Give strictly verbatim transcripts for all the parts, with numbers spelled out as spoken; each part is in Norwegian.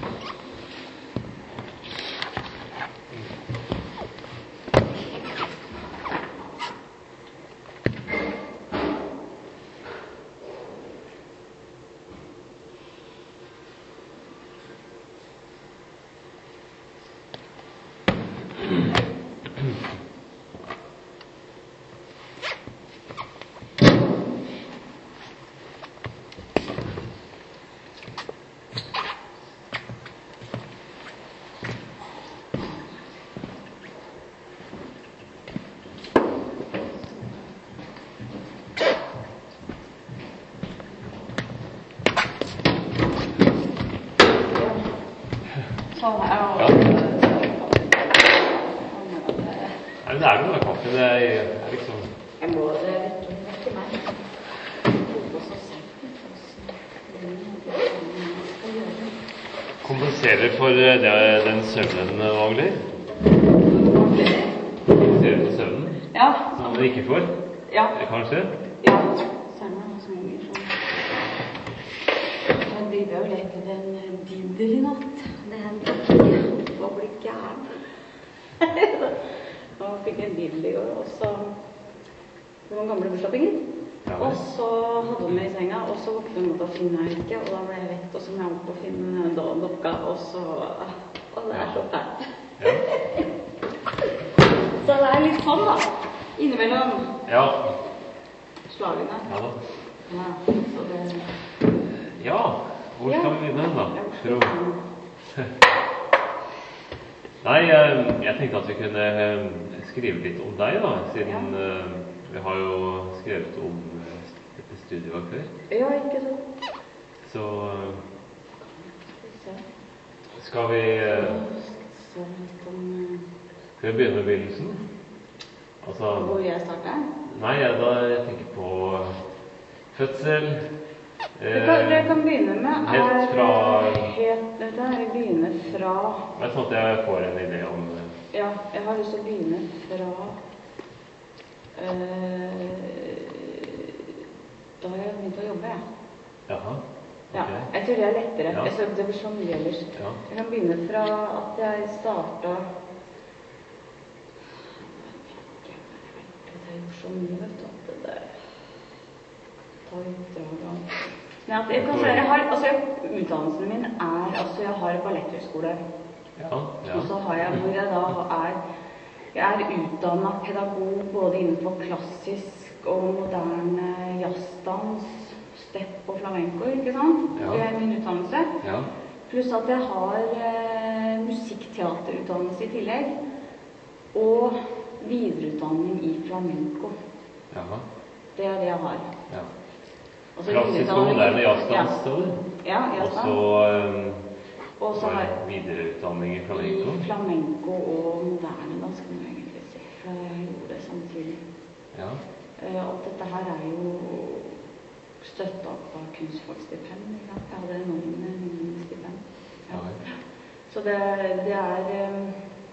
Sånn er jo... Ja. Nei, men det er noe med kaffe, det er liksom... Jeg må det ikke meg. Kompenserer for det, den søvnen, Vagli? Kompenserer for søvnen? Ja. Som man ikke får? Ja. Kanskje? Ja. Særlig som unger sånn. Jeg driver jo lekt med en dinder i natt. Det hender ikke å bli gæren. Nå fikk jeg en dinder i går, og så det var noen gamle bursdagspenger. Ja, og så hadde hun med i senga, og så våknet hun mot å finne jeg ikke, og da ble jeg vett, og så må jeg opp og finne dokka, og så... Og det er så fælt. Ja. Så det er litt sånn da, innimellom Ja. slagene. Ja da. Ja, så det... Ja, hvor skal vi begynne da? For å... Nei, jeg tenkte at vi kunne skrive litt om deg da, siden ja. Vi har jo skrevet om dette studiet før. Ja, ikke så. Så skal vi... Skal vi begynne med begynnelsen? Altså... Hvor jeg starter? Nei, ja, da jeg tenker på fødsel... Det kan, det kan begynne med helt fra... Helt, det er begynne fra... Det er sånn at jeg får en idé om... Ja, jeg har lyst til å begynne fra... Uh, da har jeg begynt å jobbe, jeg. Jaha, ok. Ja, jeg tror det er lettere. Ja. Jeg synes det blir så mye ellers. Ja. Jeg kan begynne fra at jeg startet... Jeg har gjort så mye, vet du, at det... Men at jeg kan si, jeg har, altså, utdannelsen min er, altså, jeg har en balletthøyskole. Ja, ja. Og så har jeg, hvor jeg da er, jeg er utdannet pedagog både innenfor klassisk og moderne jazzdans, step og flamenco, ikke sant? Ja. Det er min utdannelse. Ja. Pluss at jeg har eh, musikkteaterutdannelse i tillegg, og videreutdanning i flamenco. Ja. Det er det jeg har. Ja. Altså, klassisk og moderne jazzdans, står det. Ja, jazzdans. Og så Og så har jeg videreutdanning i flamenco. I flamenco og moderne dans, kan jeg egentlig si. For jeg gjorde det samtidig. Ja. Uh, alt dette her er jo støttet opp av kunstfagstipend. Ja. Jeg hadde enorme stipend. Ja. Ja. Så det, det er... Um,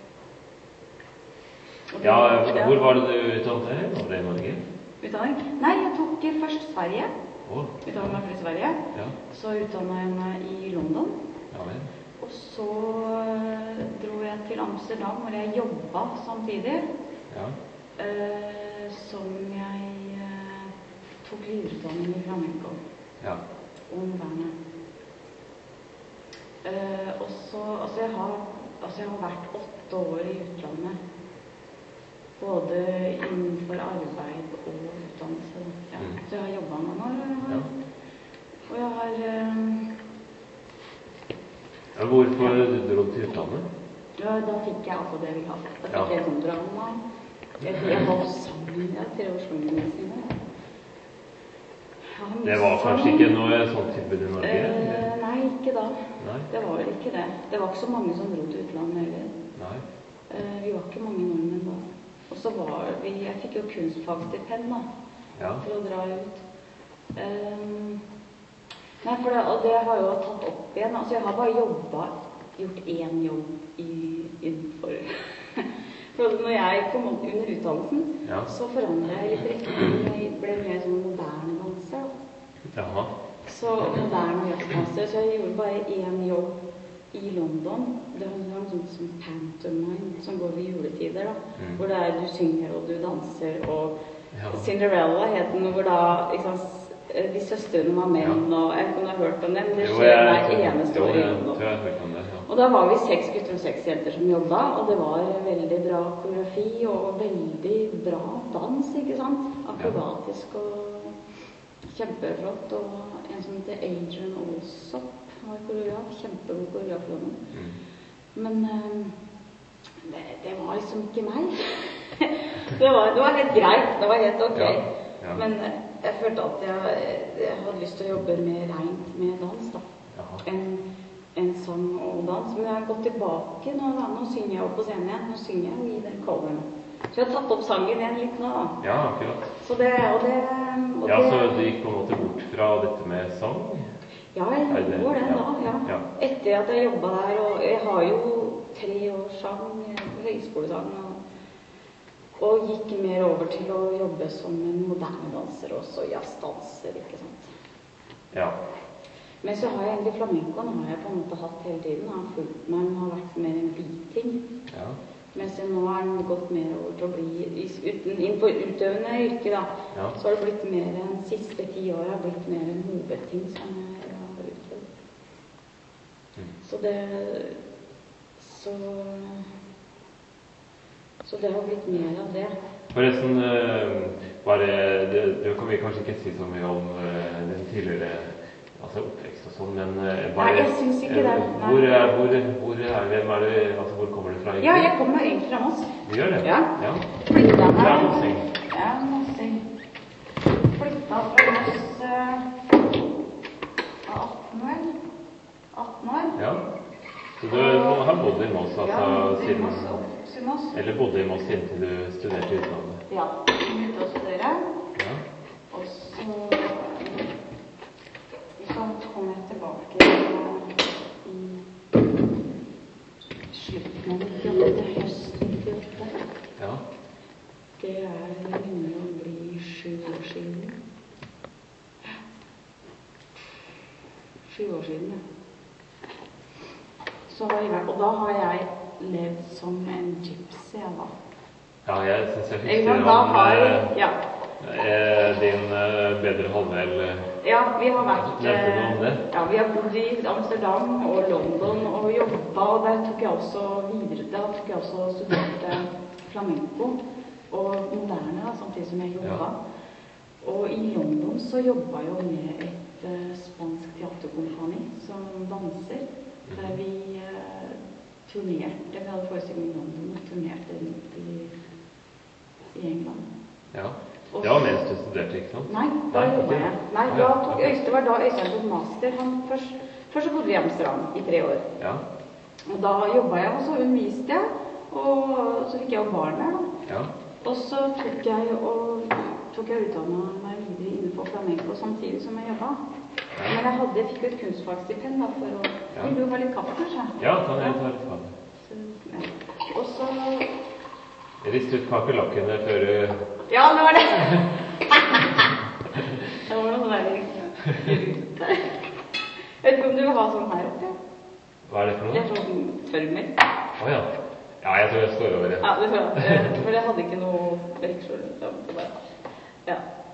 det, ja, hvor var det du utdannet deg? Var det i Norge? Utdanning? Nei, jeg tok først Sverige. Oh. Utdannet meg først i Sverige. Ja. Så utdannet jeg meg i London. Ja, vel. Og så uh, dro jeg til Amsterdam, hvor jeg jobbet samtidig. Ja. Uh, som jeg uh, tok videreutdanning i flamenco. Ja. Og moderne. Uh, og så, altså jeg, har, altså jeg har vært åtte år i utlandet. Både innenfor arbeid og utdannelse. Ja. Mm. Så jeg har jobbet mange år. Ja. Og jeg har... Um, Ja, hvorfor du dro til utlandet? Ja, da fikk jeg altså det jeg ville ha. Da fikk ja. jeg sånn drama. Jeg, jeg var sammen, ja, til årslungene sine. Det var kanskje ikke noe sånt tilbud i Norge? Eh, nei, ikke da. Nei. Det var vel ikke det. Det var ikke så mange som dro til utlandet heller. Nei. Eh, vi var ikke mange nordmenn da. Og så var vi, jeg fikk jo kunstfagstipend da, ja. For å dra ut. Um, Nei, for det, og det har jeg jo tatt opp igjen. Altså, jeg har bare jobbet, gjort én jobb i, innenfor... For når jeg kom opp under utdannelsen, ja. Så forandret jeg litt retning. Jeg ble mer sånn moderne danser. Jaha. Så moderne jazzdanser, så jeg gjorde bare én jobb i London, det er en sånn som pantomime som går ved juletider, da. Mm. Hvor det er du synger og du danser, og Ja. Cinderella het den, hvor da ikke sant, de søstrene var menn, Ja. og jeg vet ikke om du har hørt om det, men det Jo, skjer jeg- hver eneste jo, år i jeg London. tror jeg har hørt om det, ja. Og da var vi seks gutter og seks jenter som jobba, og det var veldig bra koreografi og veldig bra dans, ikke sant? Akrobatisk og kjempeflott. Og en som heter Adrian Alsop var koreograf, kjempegod koreograf for dem. Mm. Men um, det, det var liksom ikke meg. det, var, det var helt greit, det var helt ok. Ja. Ja. Men uh, jeg følte at jeg, jeg hadde lyst til å jobbe mer rent med dans, da. En, en sang og dans. Men jeg har gått tilbake nå, da. Nå synger jeg opp på scenen igjen. Nå synger jeg i den coveren. Så jeg har tatt opp sangen igjen litt nå, da. Ja, akkurat. Så det, og det, og Ja, det, så du gikk på en måte bort fra dette med sang? Ja, jeg Er det- gjorde det ja. da, ja. Ja. Etter at jeg jobbet der, og jeg har jo tre års sang, høyskolesang, og, og gikk mer over til å jobbe som en moderne danser, også jazzdanser, ikke sant. Ja. Men så har jeg egentlig flamencoen, har jeg på en måte hatt hele tiden, har fulgt meg, den har vært mer en biting. Ja. Mens jeg nå har den gått mer over til å bli, uten, innenfor utøvende yrke da, Ja. så har det blitt mer enn siste ti år, har blitt mer en hovedting som jeg har utført. Mm. Så det, så, så det har blitt mer av det. Forresten, eh, bare, det, det kan vi kanskje ikke si så mye om eh, den tidligere altså oppvekst og sånn, men eh, bare, Nei, jeg synes ikke det. eh, Hvor er, hvor, hvor er, hvem er det, altså hvor kommer du fra egentlig? Ja, jeg kommer egentlig fra Moss. Du gjør det? Ja. Ja. Flyttet Det er her. mossing. Ja, mossing. Flyttet fra Moss eh, atten år. atten år. Ja. Så du har bodd i Moss, altså, Ja, i siden, Moss, oppvokst i Moss. eller bodde i Moss inntil du studerte i utlandet? Ja, jeg begynte å studere. Ja. Og så, så kom jeg tilbake i slutten av nittiåtte, høsten nittiåtte. Ja. Det er det begynner å bli sju år siden. Sju år siden, ja. Så har jeg vært, og da har jeg levd som en gypsy, jeg da. Ja, jeg synes jeg fikk Ikke se sant? Da om har jeg, eh, ja. eh, din eh, bedre halvdel eh, Ja, vi har vært nevnte noe om det. Ja, vi har bodd i Amsterdam og London og jobba, og der tok jeg også videre, da tok jeg også studerte flamenco og moderne, da, samtidig som jeg jobba. Ja. Og i London så jobba jeg jo med et uh, spansk teaterkompani som danser, der vi uh, turnerte, vi hadde forestilling i London og turnerte rundt i, i England. Ja. Det var mens du studerte, ikke sant? Nei, da Nei, jobbet ikke. jeg. Nei, Ah, da ja, tok ok. Øystein, det var da Øystein tok master. Han først, først så bodde vi i Amsterdam i tre år. Ja. Og da jobbet jeg, og så underviste jeg, og så fikk jeg jo barn der da. Ja. Og så tok jeg, og, tok jeg utdannet meg videre innenfor flamenco samtidig som jeg jobbet. Men jeg hadde, jeg fikk jo et kunstfagstipend da, for å... Ja. Vil du ha litt kaffe, kanskje? Ja, kan jeg ta litt kaffe? Så, ja. Og så... Rist ut kakerlakkene før du... Ja, det var det! det var noe sånn der rute. Jeg vet ikke om du vil ha sånn her oppe? Hva er det for Det noe? er sånn tørmer. Åja. Ja, jeg tror jeg står over det. Ja, det tror jeg. Eh, For jeg hadde ikke noe reaksjon. Ja.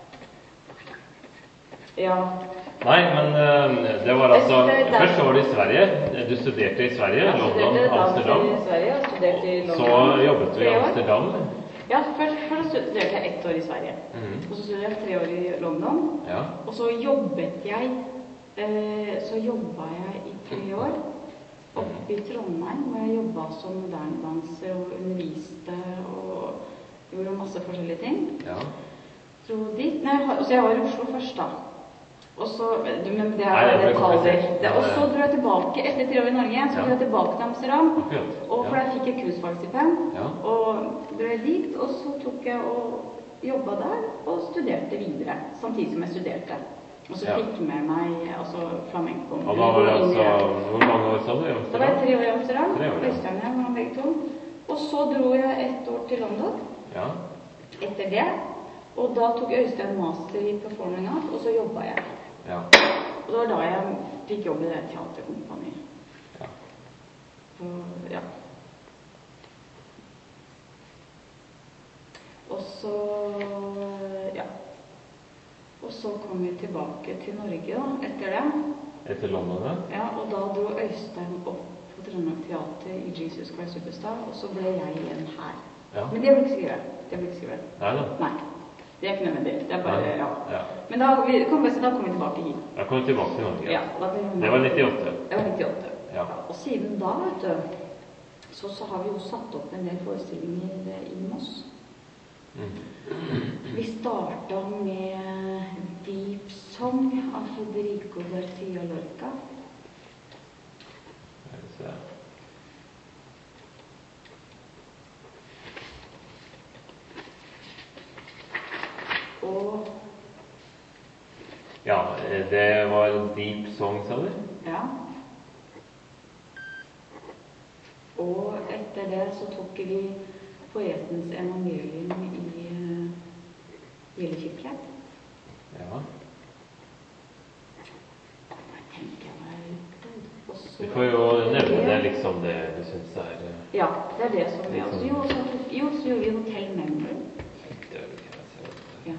Ja. Nei, men eh, det var altså... Det- det- Først så var du i Sverige. Du studerte i Sverige, Jeg London, studerte dans Amsterdam. i Sverige, og studerte i London. Så jobbet du i Tre år. Amsterdam. Ja, først, først studerte jeg ett år i Sverige. Mhm. Og så studerte jeg tre år i London. Ja. Og så jobbet jeg, eh, så jobbet jeg i tre år oppe i Trondheim, hvor jeg jobbet som moderne danser og underviste og gjorde masse forskjellige ting. Ja. Så dit, nei, jeg har- så jeg var i Oslo først da. Og så, du, men det er Nei, det bare ble detaljer. komplisert. Det- Og så dro jeg tilbake, etter tre år i Norge, så Ja. dro jeg tilbake til Amsterdam. Akkurat. Og for Ja. der fikk jeg kunstfagstipend, Ja. og dro jeg dit, og så tok jeg og jobbet der, og studerte videre, samtidig som jeg studerte. Og så Ja. fikk med meg, altså, flamenco. Og da var det altså... Hvor mange år sa du i Da var jeg Amsterdam? tre år i Amsterdam, Tre år, ja. Øystein og jeg var begge to. Og så dro jeg ett år til London, Ja. etter det. Og da tok Øystein master i performing art, og så jobbet jeg. Ja. Og det var da jeg fikk jobb i det teaterkompaniet. Ja. på, ja. Og så, ja. Og så kom vi tilbake til Norge da, etter det. Etter London, da? Ja, og da dro Øystein opp på Trondheim Teater i Jesus Christ Superstar, og så ble jeg igjen her. Ja. Men det ble ikke skrevet. Det ble ikke skrevet. Nei da. Nei. Det er ikke nødvendig. Det er bare, ja. Ja. Men da kom, vi, kom, da kom vi tilbake hit. Da kom vi tilbake til Norge, ja. Ja, da ble vi, det var nittiåtte. Det var nittiåtte. Ja. Og siden da, vet du, så, så har vi jo satt opp en del forestillinger i Moss. Mm. Vi startet med Deep Song av Federico Garcia Lorca. Og ja, det var Deep Song, sa du? Ja. Og etter det så tok vi Poetens evangelium i Gjellekirke. Ja. Jeg tenker jeg var ute. Du får jo nevne det liksom det du synes er... Ja, det er det som er. Jo, så, jo, så gjorde vi Hotel Memory. Ja.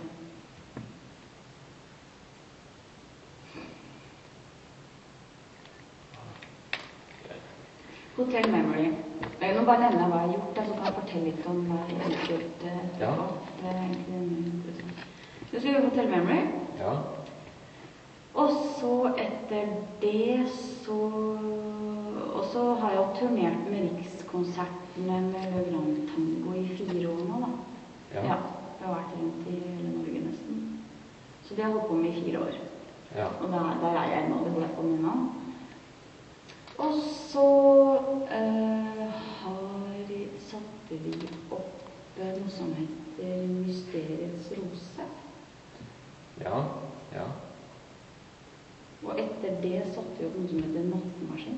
Hotel Memory. Jeg vil bare nevne hva jeg har gjort, så kan jeg fortelle litt om hva jeg har gjort. Ja. Det er egentlig interessant. Så skal vi Hotel Memory. Ja. Og så etter det så... Og så har jeg turnert med Rikskonsertene med Le Grand Tango i fire år nå, da. Ja. Ja. Jeg har vært rundt i hele Norge nesten. Så det har jeg holdt på med i fire år. Ja. Og der, der er jeg nå, det holder jeg på med nå. Og så uh, har, satte vi opp uh, noe som heter Mysteriets Rose. Ja, ja. Og etter det satte vi opp noe som heter Nattmaskin.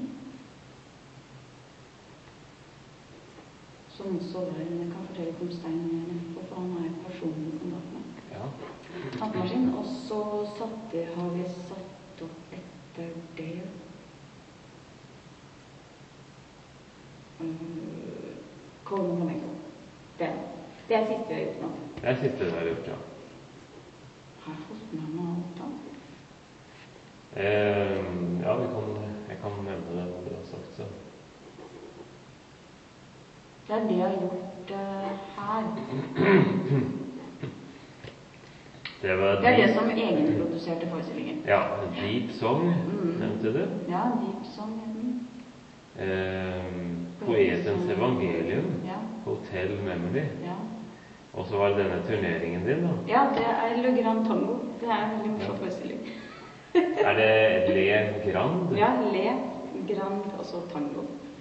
Som også var, jeg kan fortelle ikke om Stein mer, for han er personlig kontakt med. Ja. Nattmaskin, og så satte, har vi satt opp etter det uh, Kolmen Flamenco. Det, det er siste vi har gjort nå. Det er siste vi har gjort, ja. Har jeg fått med meg alt da? Eh, ja, vi kan, jeg kan nevne det hva du har sagt, så. Det er det jeg har gjort uh, her. Det, var det er det som egenproduserte forestillinger. Ja, Deep Song, mm. nevnte du? Ja, Deep Song. Mm. Eh, Poetens evangelium, ja. Hotel Memory. Ja. Og så var det denne turneringen din, da? Ja, det er Le Grand Tango. Det er en veldig morsom forestilling. Er det Le Grand? Ja, Le Grand, og så Tango.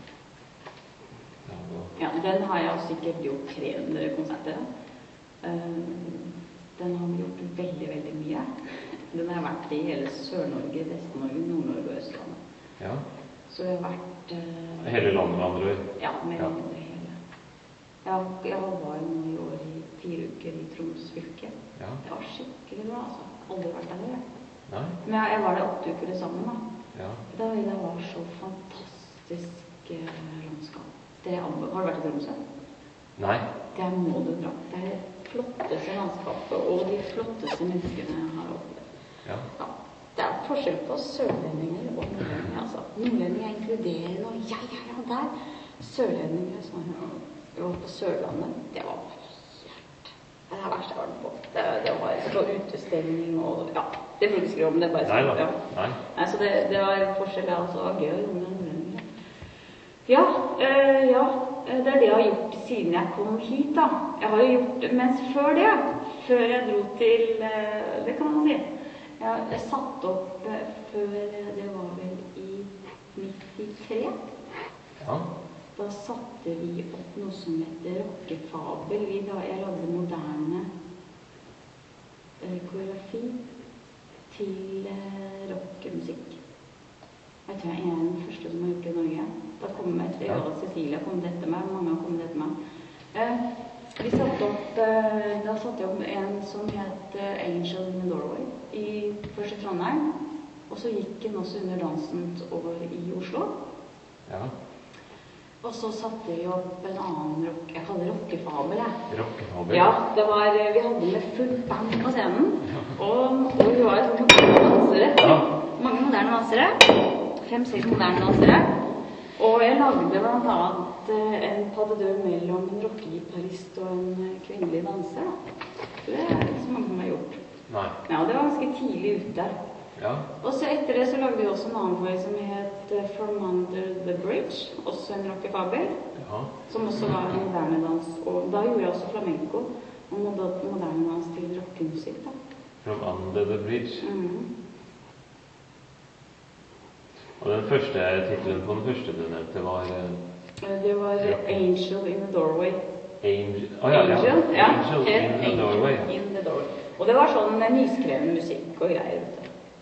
Ja, den har jeg sikkert gjort tre hundre konserter. Uh, den har vi gjort veldig, veldig mye. Den har vært i hele Sør-Norge, Vest-Norge, Nord-Norge og Østlandet. Ja. Så jeg har vært... Uh, hele landet med andre ord? Ja, med ja. Det hele. Jeg, jeg var jo nå i år i fire uker i Troms fylke. Ja. Det var skikkelig bra, altså. Aldri vært der det. Nei. Men jeg, jeg var der åtte uker det sammen, da. Ja. Da det var så fantastisk uh, landskap. Det har du vært i Tromsø? Nei. Det må du dra. Det er det flotteste landskapet, og de flotteste menneskene jeg har opplevd. Ja. Ja. Det er forskjell på sørlendinger og nordlendinger, altså. Nordlendinger er inkluderende, og ja, ja, ja, der. Sørlendinger, sånn, og på Sørlandet, det var hjert. Det er verst jeg var på. Det, det var så utestemning, og ja, det burde skrive om det, bare skrive. Nei da, ja. nei. Nei, så det, det var forskjell, ja, altså, det var gøy å gjøre med nordlendinger. Ja, øh, ja, det er det jeg har gjort siden jeg kom hit, da. Jeg har jo gjort, mens før det, før jeg dro til, øh, det kan man si, jeg, jeg satt opp øh, før, det var vel i nittitre. Ja. Da satte vi opp noe som heter rockefabel. Vi, da, jeg lagde moderne øh, koreografi til øh, rockemusikk. Jeg tror jeg er den første som har gjort det i Norge. Da kom jeg etter, ja. Cecilia kom etter meg, mange har kommet etter meg. Eh, vi satte opp, eh, da satte jeg opp en som het eh, Angel in the Doorway, i, først i Trondheim, og så gikk den også under dansen over i Oslo. Ja. Og så satte vi opp en annen rock, jeg kaller det rockefabel, jeg. Rockefabel? Ja, det var, vi hadde med fullt band på scenen, og, og vi var sånn moderne dansere. Ja. Mange moderne dansere, fem-seks moderne dansere. Og jeg lagde blant annet en paddedør mellom en rockegitarist og en kvinnelig danser, da. Det er ikke så mange som har gjort. Nei. Ja, det var ganske tidlig ute. Ja. Og så etter det så lagde vi også en annen for som het From Under the Bridge, også en rockefabel, ja. Som også var en moderne dans. Og da gjorde jeg også flamenco og moderne dans til rockemusikk, da. From Under the Bridge. Mm. Og den første titelen på den første du nevnte var... Det var Angel in the Doorway. Angel? Oh, ja, ja. Angel, ja. Angel in the Angel Doorway. In the Doorway. Og det var sånn nyskreven musikk og greier, vet du.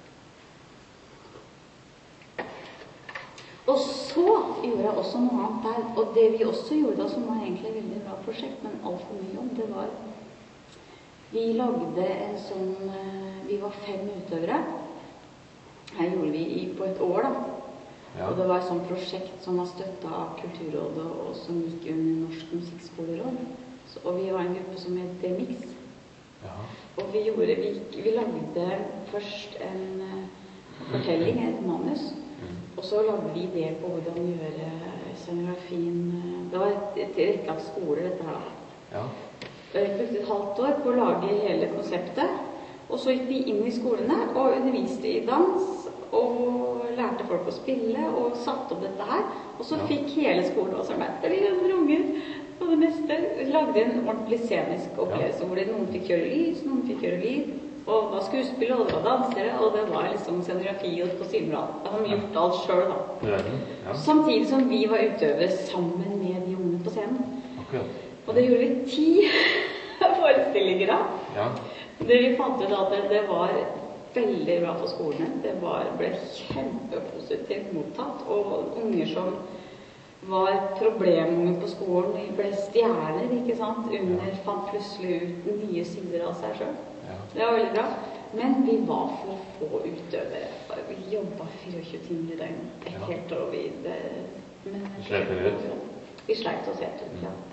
Og så gjorde jeg også noe annet der, og det vi også gjorde da, som var egentlig et veldig bra prosjekt, men alt for mye om, det var, vi lagde en sånn, vi var fem utøvere, her gjorde vi i, på et år da, ja. Og det var et sånt prosjekt som var støttet av Kulturrådet, og som gikk under Norsk Musikkskoleråd, så, og vi var en gruppe som het Demix, ja. Og vi gjorde, vi, vi lagde først en uh, fortelling, et manus, og så lagde vi det på hvordan gjøre scenografien. Det var et, et rettlagt skole, dette her. Ja. Vi brukte et halvt år på å lage hele konseptet. Og så gikk vi inn i skolene og underviste i dans, og lærte folk å spille, og satte opp dette her. Og så ja. Fikk hele skolen også med tre hundre unger på det meste. Vi lagde en ordentlig scenisk opplevelse, ja. Hvor det, noen fikk gjøre lys, noen fikk gjøre lyd. Og det var skuespillere, og det var dansere, og det var liksom scenografi og kostymeblad. Da hadde vi gjort alt selv, da. Ja, ja. Samtidig som vi var utøvere sammen med de unge på scenen. Akkurat. Og det gjorde vi ti forestillinger da. Ja. Det vi fant ut at det, det var veldig bra for skolene. Det var, ble kjempepositivt mottatt, og unger som var problemunger på skolen, de ble stjerner, ikke sant? Under ja. Fant plutselig ut nye sider av seg selv. Ja. Det var veldig bra, men vi var for få utøvere. Vi jobbet tjuefire timer i døgn, et ja. Helt år vi det, men, Sleit vi ut? Vi sleit oss helt ut, ja.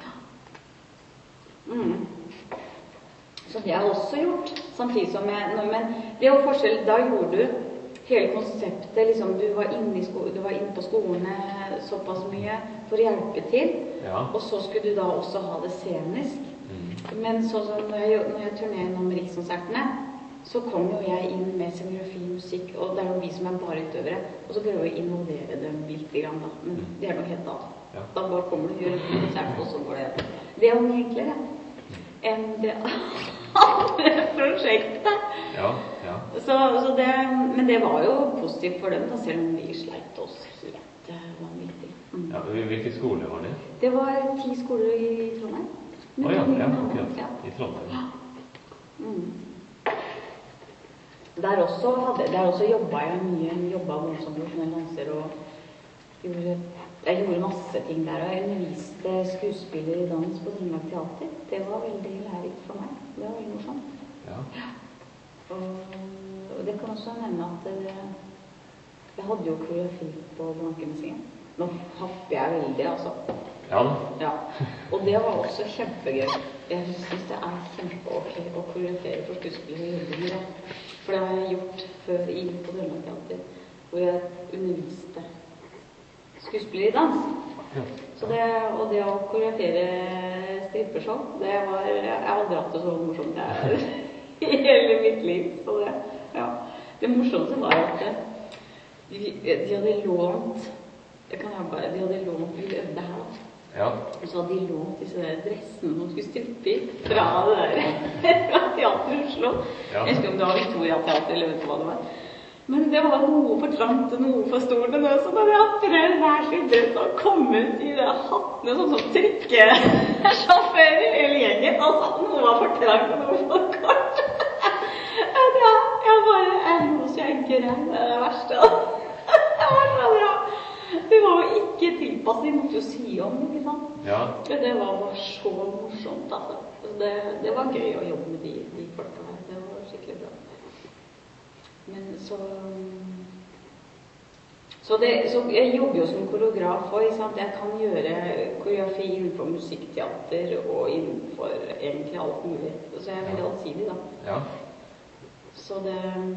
Mm. Så det har jeg også gjort, samtidig som jeg, men det var forskjell, da gjorde du hele konseptet, liksom, du var inne, i sko, du var inne på skolene såpass mye for å hjelpe til, ja. Og så skulle du da også ha det scenisk. Men sånn som når jeg, når jeg turnerer om Rikskonsertene, så kom jo jeg inn med scenografi, musikk, og det er jo vi som er bare utøvere, og så prøver jeg å involvere dem litt grann da, men det er noe helt annet. Ja. Da bare kommer du og gjør en konsert, og så går det. Det er jo mye enklere enn det andre prosjektet. Ja, ja. Så, så det, men det var jo positivt for dem, da, selv om vi sleit oss helt vanvittig. Mm. Ja, hvilke skoler var det? Det var ti skoler i Trondheim. Å oh, ja, ja, akkurat. Ja. I Trondheim. Ja. Mm. Der også, hadde, der også jobbet jeg mye, jobbet voldsomt som profesjonell danser, og gjorde, jeg gjorde masse ting der, og jeg underviste skuespiller i dans på Trøndelag Teater. Det var veldig lærerikt for meg. Det var veldig morsomt. Ja. Ja. Og, og det kan også nevne at det, jeg hadde jo koreografi på Blankemuseet. Nå hopper jeg veldig, altså. Ja. Ja. Og det var også kjempegøy. Jeg synes det er kjempeok å koreografere for skuespillere. For det har jeg gjort før i på Trøndelag Teater, hvor jeg underviste skuespillere i dans. Ja. Så det, og det å koreografere strippershow, det var, jeg har aldri hatt det så morsomt jeg, i hele mitt liv. Så det, ja. Det morsomste var at de, de hadde lånt, jeg kan ha bare, de hadde lånt, vi øvde her da. Ja. Og så hadde de lånt disse der dressene som skulle strippe i fra det der fra teater i Oslo. Ja. Jeg husker om det var Victoria Teater eller vet du hva det var. Men det var noe for trangt og noe for stort, og så hadde jeg prøvd hver sin dress og kommet i de hattene sånn som trykkesjåfører i hele gjengen, og så noe var for trangt og noe for kort. Ja, jeg bare, jeg må så jeg grønn, det er det verste. Det var så bra. Det var jo ikke tilpasset, vi måtte jo si om, ikke sant? Ja. Men det var bare så morsomt, altså. Det, det var gøy å jobbe med de, de folka her, det var skikkelig bra. Men så... Så, det, så jeg jobber jo som koreograf også, ikke sant? Jeg kan gjøre koreografi innenfor musikkteater og innenfor egentlig alt mulig. Så jeg er veldig allsidig da. Ja. Så det,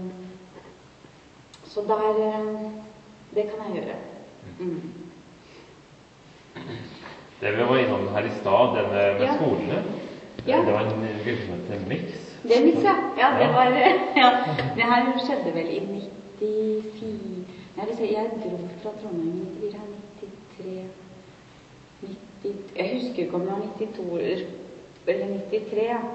så der, det kan jeg gjøre. Mm. Det vi var innom her i stad, det med, med ja. skolene, ja. det var en gruppe som heter Mix. Det er Mix, ja. Ja, det var, ja. Det her skjedde vel i nittifire. Jeg, vil si, jeg dro fra Trondheim i nittifire, nittitre, nitti, jeg husker ikke om det var nittito eller nittitre, ja.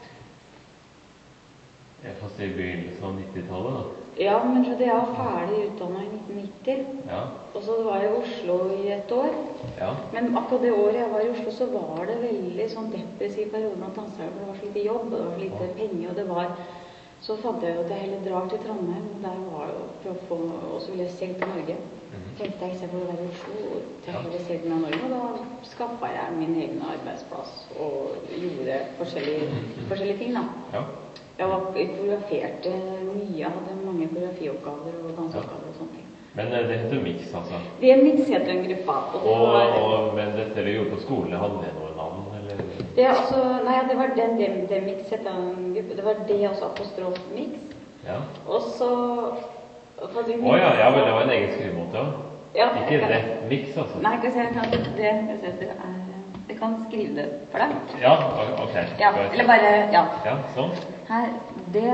Jeg får si begynnelsen av nittitallet da. Ja, men så det var ferdig utdannet i nitten nitti. Ja. Og så var jeg i Oslo i et år. Ja. Men akkurat det året jeg var i Oslo, så var det veldig sånn depressiv periode blant dansere, for det var så lite jobb, og det var så lite penger, og det var... Så fant jeg jo at jeg heller drar til Trondheim, og der var jo for å få, og så ville jeg selv til Norge. Mm-hmm. Tenkte jeg ikke for å være i Oslo, og til heller selv til Norge, og da skaffet jeg min egen arbeidsplass, og gjorde forskjellige, forskjellige ting da. Ja. Jeg var koreograferte mye, jeg hadde mange koreografioppgaver og danseoppgaver og sånne ting. Men det heter Mix, altså? Det er Mix heter en gruppa. Og, og, var, og, men dette du gjorde på skolen, hadde det noe navn, eller? Det, altså, nei, det var den, det, det Mix heter en gruppe. Det var det også apostrof Mix. Ja. Og så... Å oh, ja, ja, men det var en egen skrivemåte, ja. Ikke kan, det Mix, altså? Nei, kan jeg kan, det, det, det er... Jeg kan skrive det for deg. Ja, ok. Ja, eller bare, ja. Ja, sånn. Her, det...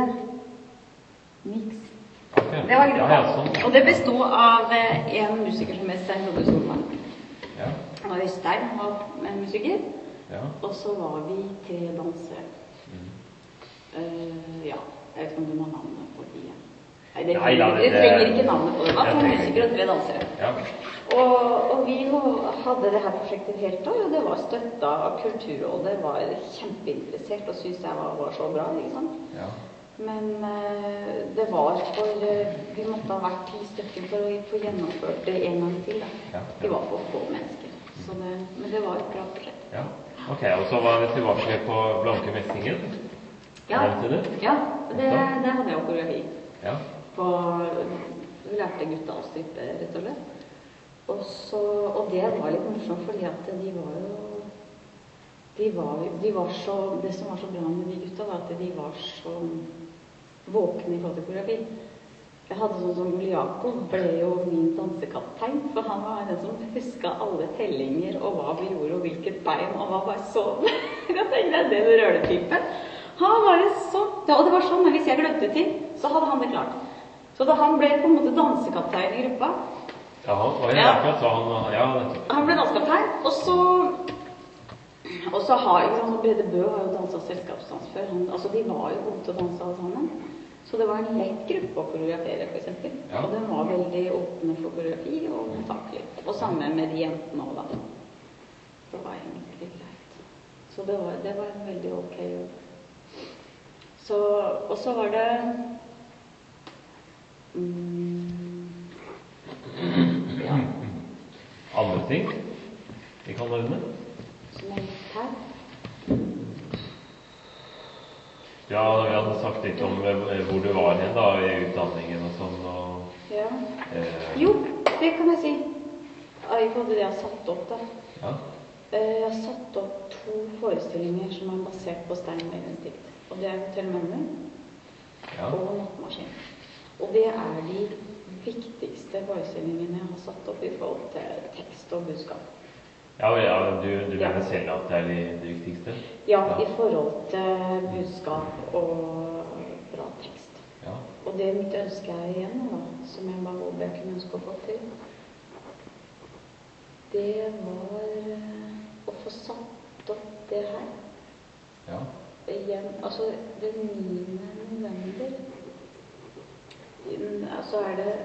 Mix. Okay. Det var gruppa. Ja, ja, sånn. Og det bestod av en musiker som heter Stein Robbe Solmann. Ja. Og Øystein var en musiker. Ja. Og så var vi tre dansere. Mm. Uh, ja, jeg vet ikke om du må ha navnet på de. Nei, det, Nei, da, det, det trenger ikke navnet på det. Det var to musikere og tre dansere. Ja. Og, og vi hadde det her prosjektet helt år, og det var støttet av Kulturrådet. Det var kjempeinteressert og syntes jeg var, var så bra, ikke sant? Ja. Men uh, det var for, uh, vi måtte ha vært ti stykker for å få gjennomført det en gang til. Da. Ja, ja. Vi var for få mennesker, så det, men det var et bra prosjekt. Ja, ok, og så var vi tilbake på Blanke Messingen. Ja, det? ja det, det hadde jeg jo koreografi. Ja. På, vi lærte gutta å strippe, rett og slett. Og, så, og det var litt morsomt, fordi at de var jo de var, de var så, det som var så bra med de gutta var at de var så våkne i forhold til koreografi. Jeg hadde sånn som Uliako ble jo min dansekaptein, for han var den som husket alle tellinger og hva vi gjorde og hvilket bein, og var bare så, jeg kan tenke deg det med røletypen. Han var jo så, ja, og det var sånn, hvis jeg glemte ting, så hadde han det klart. Så da han ble på en måte dansekaptein i gruppa. Ja, og jeg ja. akkurat, så han, ja, han ble dansekaptein, og så Og så har ikke sant, Brede Bø har jo danset selskapsdans før. Han, altså de var jo gode til å danse alle sammen. Så det var en lett gruppe å koreografere, for eksempel. Ja. Og den var veldig åpne for koreografi og mottakelig. Og sammen med de jentene også, da. Det var egentlig greit. Så det var, det var en veldig ok jobb. Så, og så var det... Mm, ja. Andre ting vi kan nevne? Som er litt her. Ja, vi hadde sagt litt om hvor du var hen da, i utdanningen og sånn. Og, ja. Eh, jo, det kan jeg si. I forhold til det jeg har satt opp da. Ja. Jeg har satt opp to forestillinger som er basert på Stein Møllens dikt. Og det er Hotell Møller ja. og Nattmaskin. Og det er de viktigste forestillingene jeg har satt opp i forhold til tekst og budskap. Ja, ja du, du ja. mener selv at det er de, de viktigste? Ja, ja, i forhold til budskap og bra tekst. Ja. Og det mitt ønske er igjen, da, som jeg bare håper jeg kunne ønske å få til, det var å få satt opp det her. Ja. Igjen, altså den niende november, altså er det,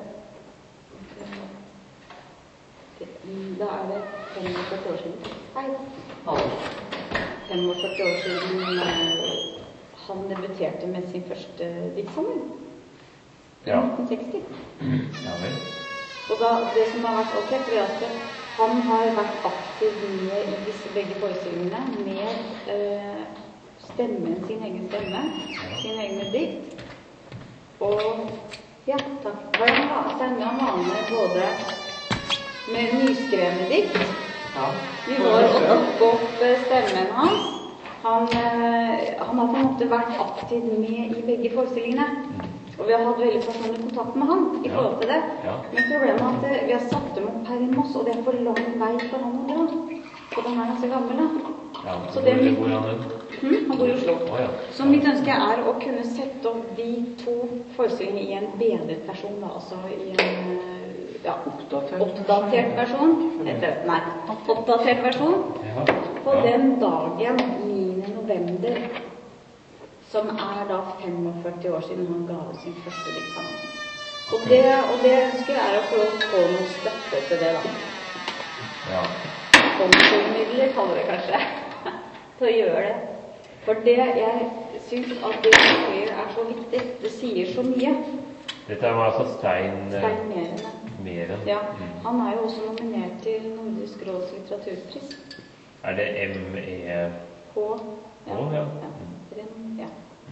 det da er det femogførti år siden. Hei, femogførti år siden han debuterte med sin første diktsamling. I ja. nitten seksti. Ja vel. Og da, det som har vært ok, fordi at han har vært aktiv med i disse begge forestillingene med eh, stemmen, sin egen stemme, sin egen dikt. Og Ja, takk. Steinar var med både med nyskrevne dikt. Ja. Vi var og tok opp stemmen hans. Han, han har på en måte vært aktivt med i begge forestillingene. Og vi har hatt veldig personlig kontakt med han i forhold til det. Ja. Men problemet er at vi har satt dem opp her i Moss, og det er for lang vei for han å dra. For han er ganske gammel, da. Ja, så det er hvor han er? Hmm, han bor i Oslo. Oh, ja. Så mitt ønske er å kunne sette opp de to forestillingene i en bedret versjon, da. Altså i en ja, oppdatert, oppdatert versjon. Etter, nei, oppdatert versjon. Ja. På den dagen niende november, som er da femogførti år siden han ga ut sin første diktsamling. Og det, og det ønsker jeg er å få, få noe støtte til det, da. Ja. Sponsormidler kaller det kanskje, til å gjøre det. For det, jeg synes at det er så viktig. Det sier så mye. Dette var altså Stein... Stein Meren. Meren. Ja, han er jo også nominert til Nordisk Råds litteraturpris. Er det M E H? Ja. H, ja. Ja. Ja.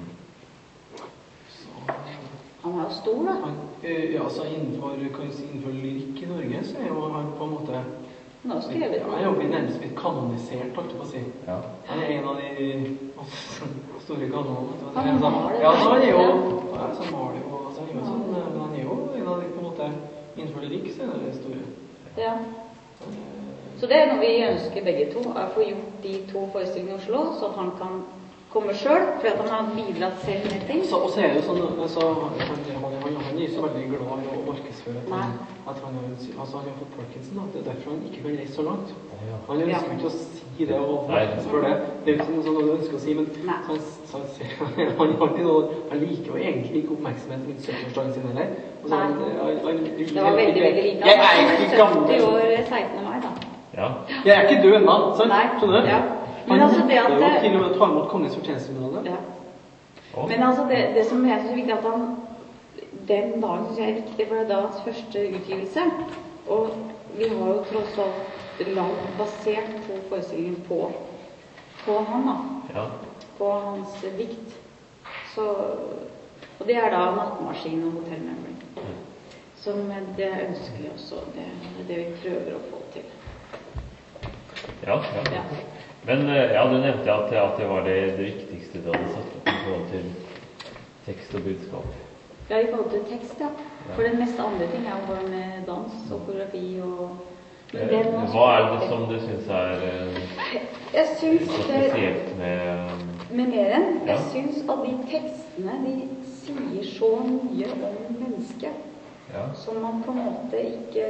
Han er jo stor, da. Han, ja, altså innenfor, kan si, innenfor lyrikk i Norge, så er jo han på en måte... Nå skrevet ja, han er jo blitt nærmest blitt kanonisert, holdt jeg på å si. Ja. Han er en av de store kanonene. Han er maler. Ja, så han er jo... Ja, så maler jo, altså, han er jo sånn, men han er jo en av de, på en måte, innenfor lyrikk, så er det store. Ja. Så det er noe vi ønsker begge to, er å få gjort de to forestillingene i Oslo, så han kan komme selv, for at han har bidratt selv med ting. Så, og så er det jo sånn, så, han, han, han, han er så veldig glad i å markedsføre at han, at han, har, altså, han har fått Parkinson, da. Det er derfor han ikke kan reise så langt. Han ønsker ja. Ikke å si det og markedsføre det. Det er jo ikke sånn noe ønsker å si, men så, så, så, han, han, han liker jo egentlig ikke oppmerksomhet rundt syttiårsdagen sin heller. Nei, han, han, han, det var veldig, veldig lite. Jeg er ikke gammel. sytti år sekstende mai, da. Ja. Jeg er ikke død ennå, sant? Skjønner du? Ja. Men altså det at det... til og med ta imot kongens fortjenesteminale. Ja. Men altså det, det som er så viktig at han den dagen synes jeg er viktig, for det er da hans første utgivelse. Og vi har jo tross alt langt basert på forestillingen på, på han da. Ja. På hans dikt. Så, og det er da Nattmaskin og Hotel Memory. Mm. Som det ønsker vi også. Det er det vi prøver å få til. Ja, ja. Ja. Men ja, du nevnte at, at det var det, det viktigste du hadde satt opp i forhold til tekst og budskap. Ja, i forhold til tekst, ja. For det meste andre ting er jo bare med dans og koreografi og... Men det er Hva er det som du synes er jeg synes så spesielt med... Med Meren? Ja. Jeg synes at de tekstene, de sier så mye om mennesket, ja. Som man på en måte ikke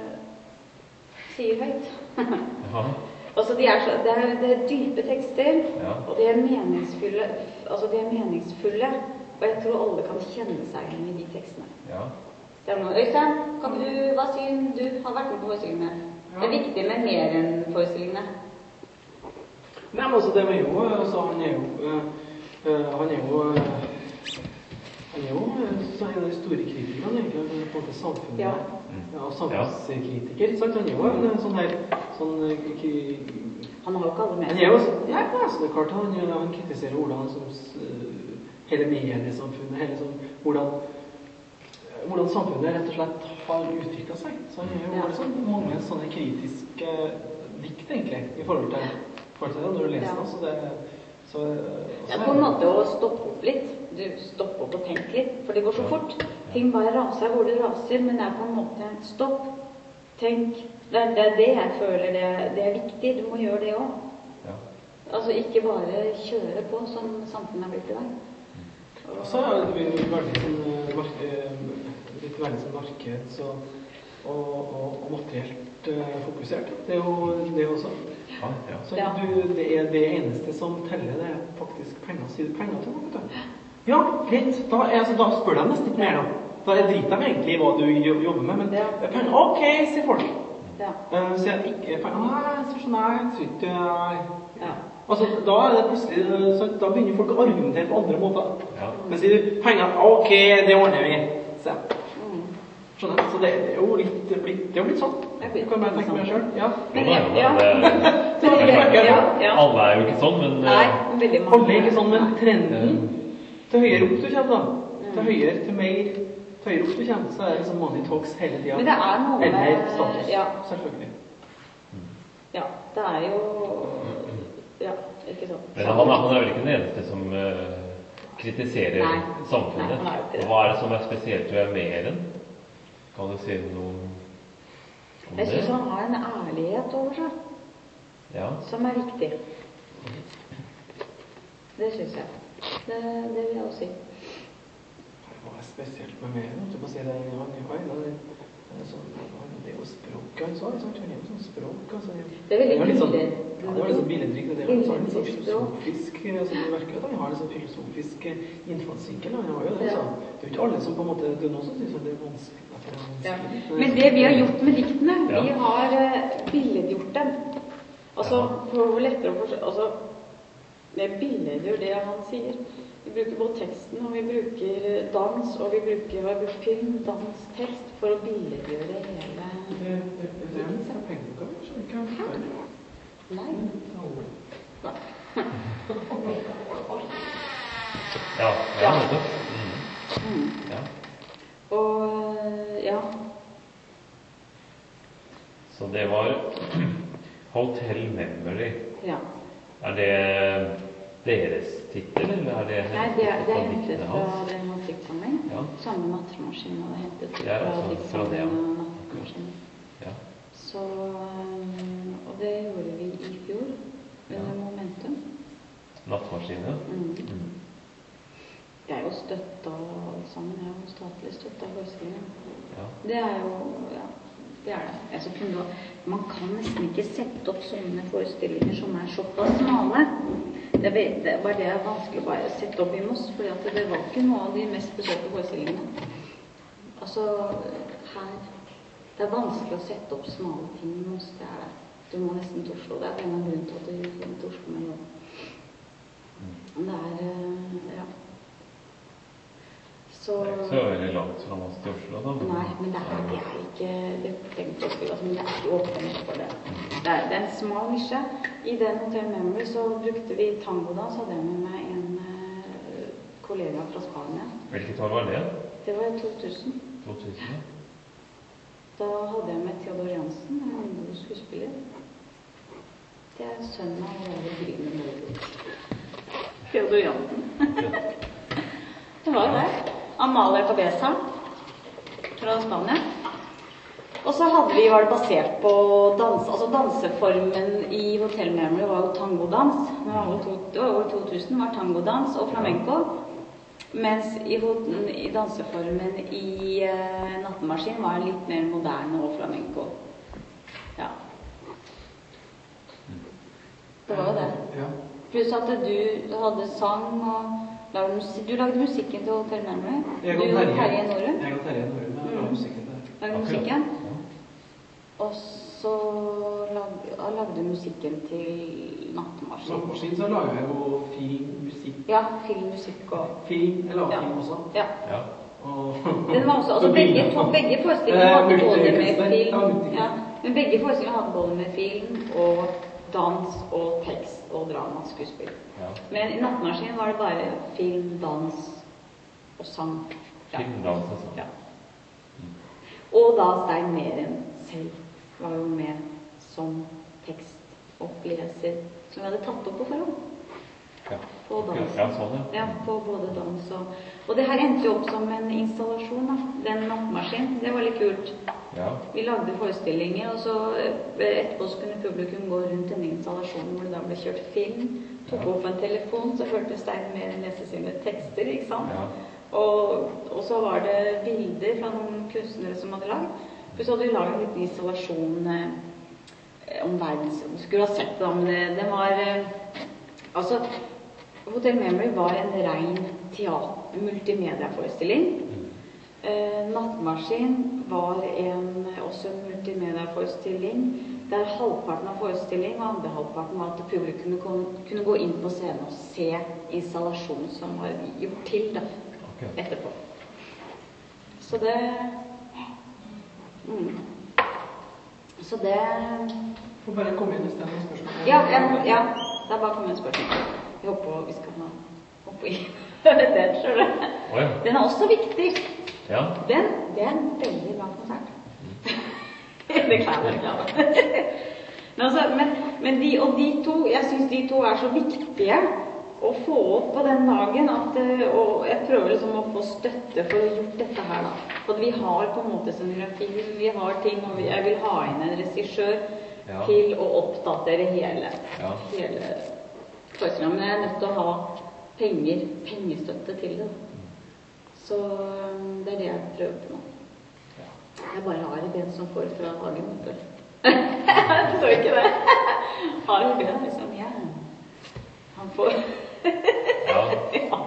sier høyt. Ja. Altså, de er så, det, er, det er dype tekster, ja. Og de er meningsfulle, altså de er meningsfulle, og jeg tror alle kan kjenne seg igjen i de tekstene. Ja. Det er noe, Øystein, kan du, hva sier du har vært med på forestillingene? Ja. Det er viktig med mer enn forestillingene. Nei, men altså, det er jo, altså, han er jo, uh, han er jo, uh, han er jo så en av de store kritikerne, egentlig, på en måte samfunnet. Ja. Ja, og samfunnskritiker, sant? Han er jo en sånn her, sånn... Han har jo ikke alle med. Han er jo, ja, altså, det er klart, han, han kritiserer hvordan som, hele mediesamfunnet, hele sånn, hvordan, hvordan samfunnet rett og slett har utviklet seg. Så han er jo ja. Sånn, mange sånne kritiske dikt, egentlig, i forhold til, forhold til det, når du leser ja. Det, så det... Så, det er på en måte å stoppe opp litt. Du stopper opp og tenker litt, for det går så fort. Ting bare raser hvor det raser, men det er på en måte stopp, tenk. Det er det, er det jeg føler, det er, det er viktig. Du må gjøre det også. Ja. Altså ikke bare kjøre på som samfunnet er blitt i dag. Og så er det veldig sånn, litt veldig sånn markeds og, og, og, og materielt uh, fokusert. Det er jo det også. Ja, ja. Så du, det er det eneste som teller, det er faktisk penger, sier du penger til noe. Ja, greit, da, altså, da spør de nesten ikke mer da. Da driter de egentlig i hva du jobber med, men ja. Penger, ok, sier folk. Ja. Uh, så jeg ikke penger, nei, så sånn, nei, jeg tror ikke, nei. Ja. Altså, da er det plutselig, så, da begynner folk å argumentere på andre måter. Ja. Men sier du penger, ok, det ordner vi. Så. Skjønner, så det, det er jo litt, det er jo litt sånn. Du kan bare tenke meg selv. Ja. Men, ja, ja. Det, ja, ja. Alle er jo ikke sånn, men... Nei, veldig mange. Alle er ikke sånn, men trenden til høyere opp du kommer da. Til høyere, til mer høyere opp du kommer, så er det liksom money talks hele tiden. Men det er noe med... Eller status, ja. selvfølgelig. Ja, det er jo... Ja, ikke sant. Men han, han er vel ikke den eneste som uh, kritiserer Nei. samfunnet. Nei, og hva er det som er spesielt ved Meren? Kan du si noe om det? Jeg synes han har en ærlighet over seg. Ja. Som er viktig. Det synes jeg. Det, det vil jeg også si. Hva er spesielt med Meren? Du må si det en gang i veien. Det er jo språk, altså. Han er jo sånn språk, altså. Det er veldig litt sånn, billig. Ja, det var litt sånn billedrikk, det er litt sånn filosofisk, altså, det verker at han har en sånn filosofisk innfallsvinkel, han har jo det, altså. Det er jo ikke alle som på en måte, det er noen som synes at det er vanskelig. At det er vanskelig. Ja. Men det vi har gjort med diktene, ja. vi har uh, billedgjort dem. Altså, for å lettere å forstå, altså, det billedgjør det han sier. Vi bruker både teksten, og vi bruker dans, og vi bruker, vi bruker film, dans, tekst, for å billedgjøre hele... Det er en sånn pengeoppgave, så vi kan ikke det. Nei. Nei. Ja, ja, det. Mm. Ja. Og, ja. Så det var Hotel Memory. Ja. Er det deres titel, eller er det... Nei, det er, det er hentet fra den diktsamling. Ja. Samme nattmaskinen hadde hentet fra altså, diktsamling og nattmaskinen. Ja. Så, og det gjorde vi i fjor, under ja. Momentum. Nattmaskinen? Mm. Mm. Jeg er jo støttet alt sammen, jeg er jo statlig støttet forestillingen. Ja. Det er jo, ja, det er det. Altså, man kan nesten ikke sette opp sånne forestillinger som er såpass smale. Det, vet, det var det er vanskelig bare å sette opp i Moss, fordi at det var ikke noe av de mest besøkte forestillingene. Altså, her, det er vanskelig å sette opp smale ting i Moss, det er det. Du må nesten til Oslo, det er en av grunnen til at du gikk inn til Oslo med nå. Det er, ja. Så... Det er ikke så veldig langt fra Moss til Oslo, da. Nei, men det er, det er ikke, det er tenkt å skrive, altså, men det er ikke åpent for det. Det er, det er en smal nisje. I den Hotel Memory så brukte vi tangodans, hadde jeg med meg en uh, kollega fra Spania. Hvilket år var det? Det var i to tusen. to tusen, ja. Da hadde jeg med Theodor Jansen, en god skuespiller. Det er sønnen av å være Grine Måler. Theodor Jansen. Det var det. Amalie Cabeza fra Spania. Og så hadde vi, var det basert på dans, altså danseformen i Hotel Memory var jo tangodans. Det var over to tusen var tangodans og flamenco. Mens i, i danseformen i uh, Nattmaskin var litt mer moderne og flamenco. Ja. Det var jo det. Pluss at du hadde sang og lagde musik. Du lagde musikken til Hotel Memory. Jeg du og Terje Norum. Jeg og Terje Norum, jeg lagde musikken der. Lagde musikken. Og så lag, lagde du musikken til Nattmaskin. Nattmaskin så lager jeg jo filmmusikk. Ja, filmmusikk og... Film, jeg lager ja. film også. Ja. Ja. Og... Den var også, altså begge, to, begge forestillingene hadde både med film, ja, men begge forestillingene hadde både med film og dans og tekst og drama, skuespill. Ja. Men i Nattmaskin var det bare film, dans og sang. Ja. Film, dans og sang. Ja. Og da Stein Meren selv var jo med som tekstoppleser, som vi hadde tatt opp på forhånd. Ja. På dans. Ja, sånn, ja. Ja, på både dans og... Og det her endte jo opp som en installasjon, da. Den Nattmaskin, det var litt kult. Ja. Vi lagde forestillinger, og så etterpå så kunne publikum gå rundt denne installasjonen hvor det da ble kjørt film, tok ja. Opp en telefon, så hørte Stein Meren lese sine tekster, ikke sant? Ja. Og, og så var det bilder fra noen kunstnere som hadde lagd. Så hadde vi laget en liten installasjon eh, om verden, du skulle ha sett det da, men det, det var, eh, altså, Hotel Memory var en ren teater, multimedia-forestilling. Mm. Eh, Nattmaskin var en, også en multimedia-forestilling, der halvparten av forestillingen og andre halvparten var at publikum kunne, kunne gå inn på scenen og se installasjonen som var gjort til da, okay. Etterpå. Så det... Mm. Så det... Får bare komme inn hvis det er noen spørsmål. Ja, ja, ja, det er bare å komme inn spørsmål. Jeg håper vi skal ha hoppe i det, tror jeg. Oh, ja. Den er også viktig. Ja. Den, det er en veldig bra konsert. Det klarer jeg ikke. Men, altså, men, men de, og de to, jeg synes de to er så viktige å få opp på den dagen, at, og jeg prøver liksom å få støtte for å gjort dette her da. For vi har på en måte scenografi, vi har ting, og jeg vil ha inn en regissør ja. til å oppdatere hele, ja. hele forestillingen. Men jeg er nødt til å ha penger, pengestøtte til det. Så det er det jeg prøver på nå. Jeg bare har et ben som får fra dagen, vet du. Jeg så ikke det. Har et ben liksom, ja. Han får... ja. ja.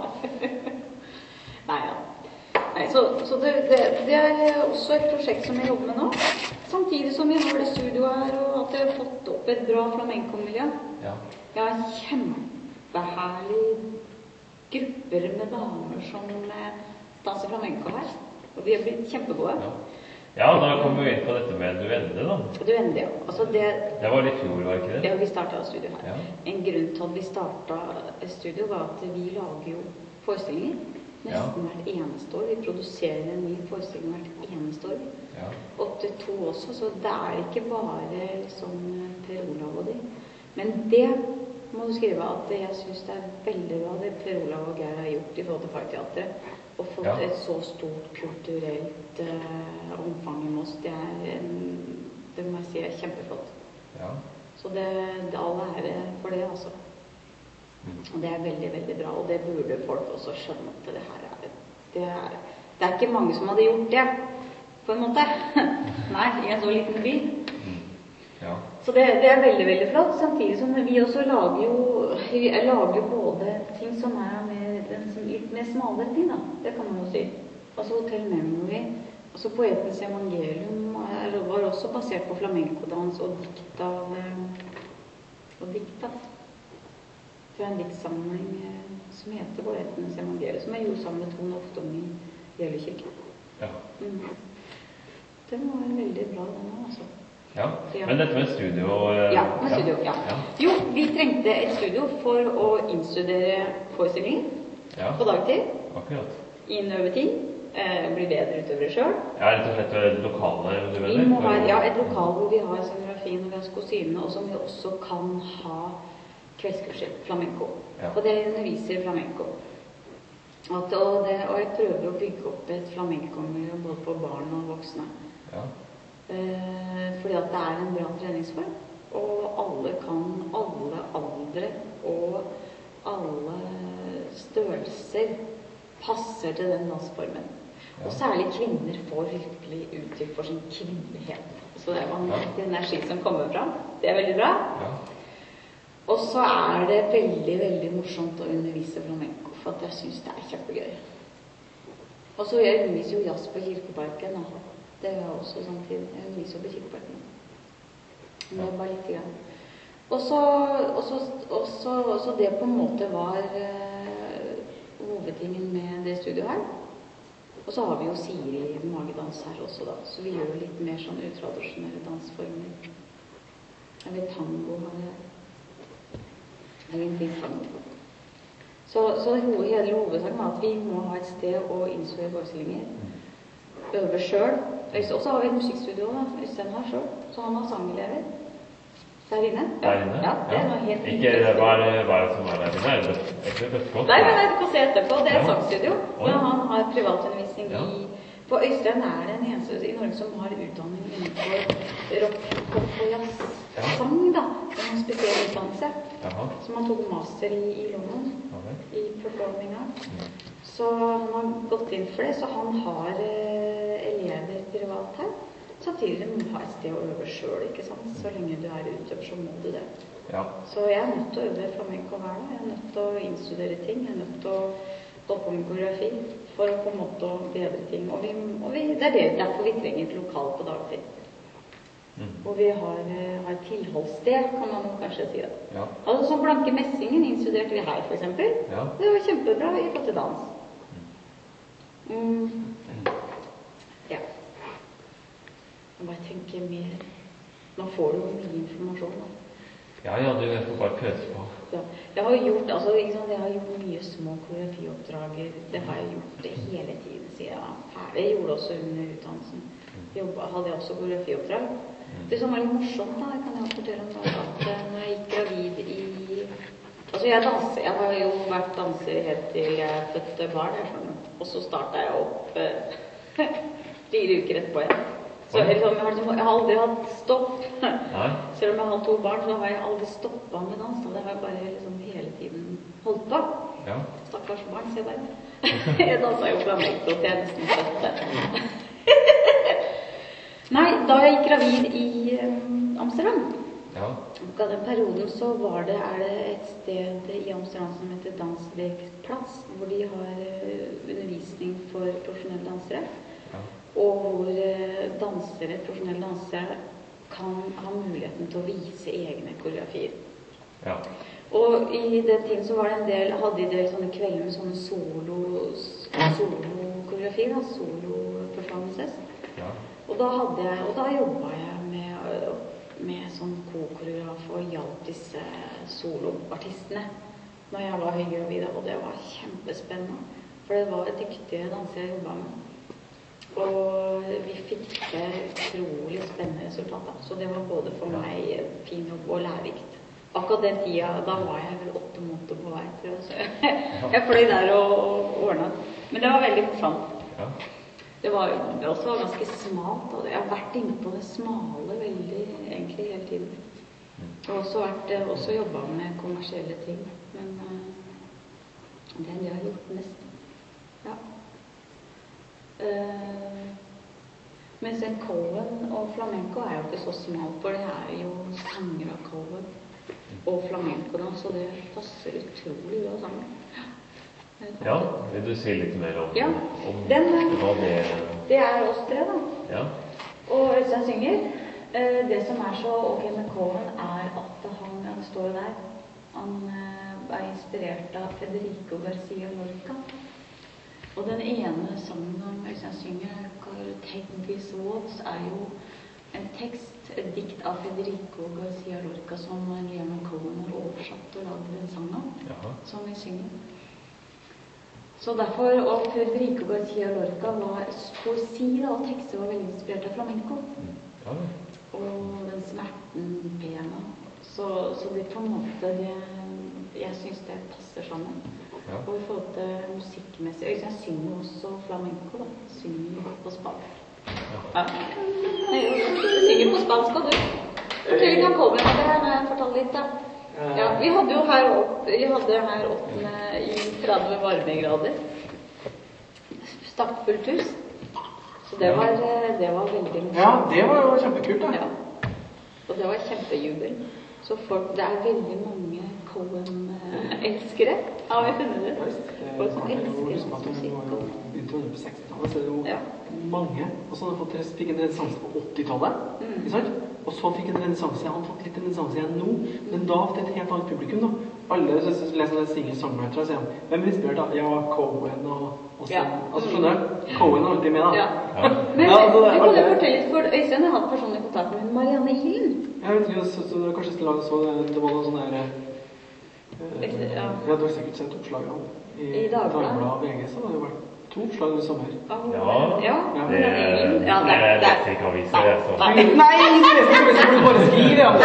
Nei, ja. Nei, så, så det, det, det er også et prosjekt som jeg jobber med nå. Samtidig som vi har det studioet her, og at jeg har fått opp et bra flamenco-miljø. Ja. Jeg har kjempeherlige grupper med damer som danser flamenco her. Og de har blitt kjempegode. Ja. Ja, da kommer vi inn på dette med Duende da. Duende, ja. Altså det, det var litt fjor, var ikke det? Ja, vi startet studio her. Ja. En grunn til at vi startet studio var at vi lager jo forestillinger nesten ja. hvert eneste år. Vi produserer en ny forestilling hvert eneste år. Ja. åtte-to også, så det er ikke bare liksom Per Olav og de. Men det må du skrive at jeg synes det er veldig bra det Per Olav og Geir har gjort i forhold til Fagteatret. Og fått ja. et så stort kulturelt uh, omfang i Moss. Det er en, det må jeg si er kjempeflott. Ja. Så det, det alle er for det, altså. Mm. Og det er veldig, veldig bra. Og det burde folk også skjønne at det her er det, er det er ikke mange som hadde gjort det, på en måte. Nei, i en så liten by. Mm. Ja. Så det, det er veldig, veldig flott. Samtidig som vi også lager jo, vi lager både ting som er med litt mer smalere ting da, det kan man jo si. Altså Hotel Memory, altså Poetens Evangelium er, var også basert på flamenco-dans og dikt av og dikt av det er en diktsamling som heter Poetens Evangelium, som jeg gjorde sammen med Tone Oftom i Gjellekirken. Ja. Mm. Den var veldig bra den også, altså. Ja, ja. Men dette med studio... Ja, med studio, ja. ja. Jo, vi trengte et studio for å innstudere forestillingen. Ja. På dagtid. Akkurat. Inn over tid. Eh, bli bedre utover det selv. Ja, rett og slett et lokale, du mener? Vi må ha, ja, et lokal hvor vi har scenografien og vi har skosine, og som vi også kan ha kveldskurser, flamenco. Ja. Og det underviser flamenco. At, og, det, og jeg prøver å bygge opp et flamenco-miljø både på barn og voksne. Ja. Eh, fordi at det er en bra treningsform. Og alle kan, alle aldre og alle størrelser passer til den dansformen. Ja. Og særlig kvinner får virkelig uttrykk for sin kvinnelighet. Så det er vanvittig energi som kommer fram. Det er veldig bra. Ja. Og så er det veldig, veldig morsomt å undervise flamenco, for at jeg synes det er kjempegøy. Og så jeg underviser jo jazz på Kirkeparken. Da. Det er jo også samtidig. Jeg underviser jo på Kirkeparken. Men det er bare litt grann. Og så, og så, og så, og så det på en måte var uh, hovedtingen med det studioet her. Og så har vi jo Siri magedans her også da, så vi gjør litt mer sånn utradisjonelle dansformer. Jeg vet tango har det. Det er ingenting tango. Så, så hele hovedsaken var at vi må ha et sted å innstudere forestillinger. Øve selv. Og så har vi et musikkstudio da, Øystein her selv, så han har sangelever. Der inne? Der inne? Ja, det er noe helt ikke hva er, hva er det som er der inne? Er det ikke Bøttekott? Nei, men jeg skal se etterpå. Det er et sangstudio. Hvor han har privatundervisning ja. i... På Øystein er det en eneste i Norge som har utdanning innenfor rock, pop og jazz. Ja. Sang da. Det er en spesiell utdannelse. Jaha. Som han tok master i, i London. Okay. I performing art. Mm. Så han har gått inn for det. Så han har eh, elever privat her. Samtidig må du ha et sted å øve selv, ikke sant? Så lenge du er utøver, så må du det. Ja. Så jeg er nødt til å øve flamenco hver dag. Jeg er nødt til å innstudere ting. Jeg er nødt til å stå på med koreografi for å på en måte bedre ting. Og, vi, og vi, det er det, derfor vi trenger et lokal på dagtid. Mm. Og vi har, har et tilholdssted, kan man kanskje si det. Ja. Altså som Blanke Messingen innstuderte vi her, for eksempel. Ja. Det var kjempebra i forhold til dans. Mm. Ja. Jeg bare tenker mer. Nå får du jo mye informasjon da. Ja, ja, du får bare pøse på. Ja. Jeg har gjort, altså, ikke sant, jeg har gjort mye små koreografioppdrag. Det har jeg gjort det hele tiden siden jeg var ferdig. Jeg gjorde også under utdannelsen. Jobbet, hadde jeg også koreografioppdrag. Det som var litt morsomt da, kan jeg fortelle om da, at når jeg gikk gravid i... Altså, jeg danser, jeg har jo vært danser helt til jeg fødte barn, jeg skjønner. Og så startet jeg opp eh, fire uker etterpå igjen. Så liksom, jeg, har, jeg har aldri hatt stopp. Nei. Selv om jeg har to barn, så har jeg aldri stoppet med dans. Det har jeg bare liksom hele tiden holdt på. Ja. Stakkars barn, se bare. Jeg danset jo flamenco til jeg nesten fødte. Nei, da jeg gikk gravid i um, Amsterdam, ja. Og den perioden så var det, er det et sted i Amsterdam som heter Dansvekplass, hvor de har uh, undervisning for profesjonelle dansere. Ja. Og hvor uh, dansere, profesjonelle dansere kan ha muligheten til å vise egne koreografier. Ja. Og i den tiden så var det en del, hadde de del sånne kvelder med sånne solo, solo-koreografier, da, solo-performances. Ja. Og da hadde jeg, og da jobbet jeg med, med sånn ko-koreograf og hjalp disse soloartistene når jeg var høygravid, og det var kjempespennende, for det var dyktige dansere jeg jobbet med. Og vi fikk det utrolig spennende resultater, så det var både for meg fin jobb og lærerikt. Akkurat den tida, da var jeg vel åtte måneder på vei, tror jeg, så jeg fløy der og, og ordnet. Men det var veldig morsomt. Ja. Det var det også ganske smalt, og jeg har vært inne på det smale veldig, egentlig hele tiden. Jeg har også, vært, også jobbet med kommersielle ting, men uh, det er det jeg har gjort mest. Ja. Uh, mens en Cohen og flamenco er jo ikke så smalt, for det er jo sanger av Cohen og flamenco da, så det passer utrolig bra sammen. Ja, vil du si litt mer om, ja, om den, hva det er? Det er oss tre da. Ja. Og Øystein synger. Eh, det som er så ok med Cohen er at han, han står der, han eh, er inspirert av Federico Garcia Lorca. Og den ene sangen som Øystein synger, Take These Words, er jo en tekst, et dikt av Federico Garcia Lorca som Leonard Cohen har oversatt og laget en sang av, ja. Som vi synger. Så derfor, og Federico Garcia Lorca var poesi da, og tekster var veldig inspirert av flamenco. Ja. Og den smerten, pena. Så, så det på en måte, det, jeg synes det passer sammen. Ja. Og i forhold til musikkmessig, jeg synger også flamenco da, synger på spansk. Ja. Jeg synger på spansk, og du. Fortell ikke om Colby, det har jeg fortalt litt da. Ja, vi hadde jo her opp, vi hadde her åttende i tretti varmegrader. Stappfullt hus. Så det var, det var veldig morsomt. Ja, det var jo kjempekult da. Ja. Og det var kjempejubel. Så folk, det er veldig mange Cohen-elskere, har vi funnet det. Folk som elsker musikk. Begynte å på sekstitallet, så er det jo ja. Mange. Og så har de fikk en renessanse på åttitallet, mm. Ikke sant? Og så fikk en renessanse, han har fått litt renessanse igjen nå, men da til et helt annet publikum da. Alle leser det singer-songwriter og sier, hvem er inspirert da? Ja, Cohen og, og sånn. Ja. Altså skjønner du? Cohen er alltid med da. Ja. Ja. Men ja, altså, vi kan jo fortelle litt, for Øystein har hatt personlig kontakt med Marianne Hillen. Jeg vet ikke, så, så, kanskje jeg laget så, det var noe sånn der, eh, ja. Ja, du har sikkert sett oppslagene i, I Dagbladet og V G, så har det jo vært to oppslag i sommer. Ja, ja. Ja. Det er ja, det er det ikke aviser, det så. Nei, det er ikke aviser, du bare skriver, ja.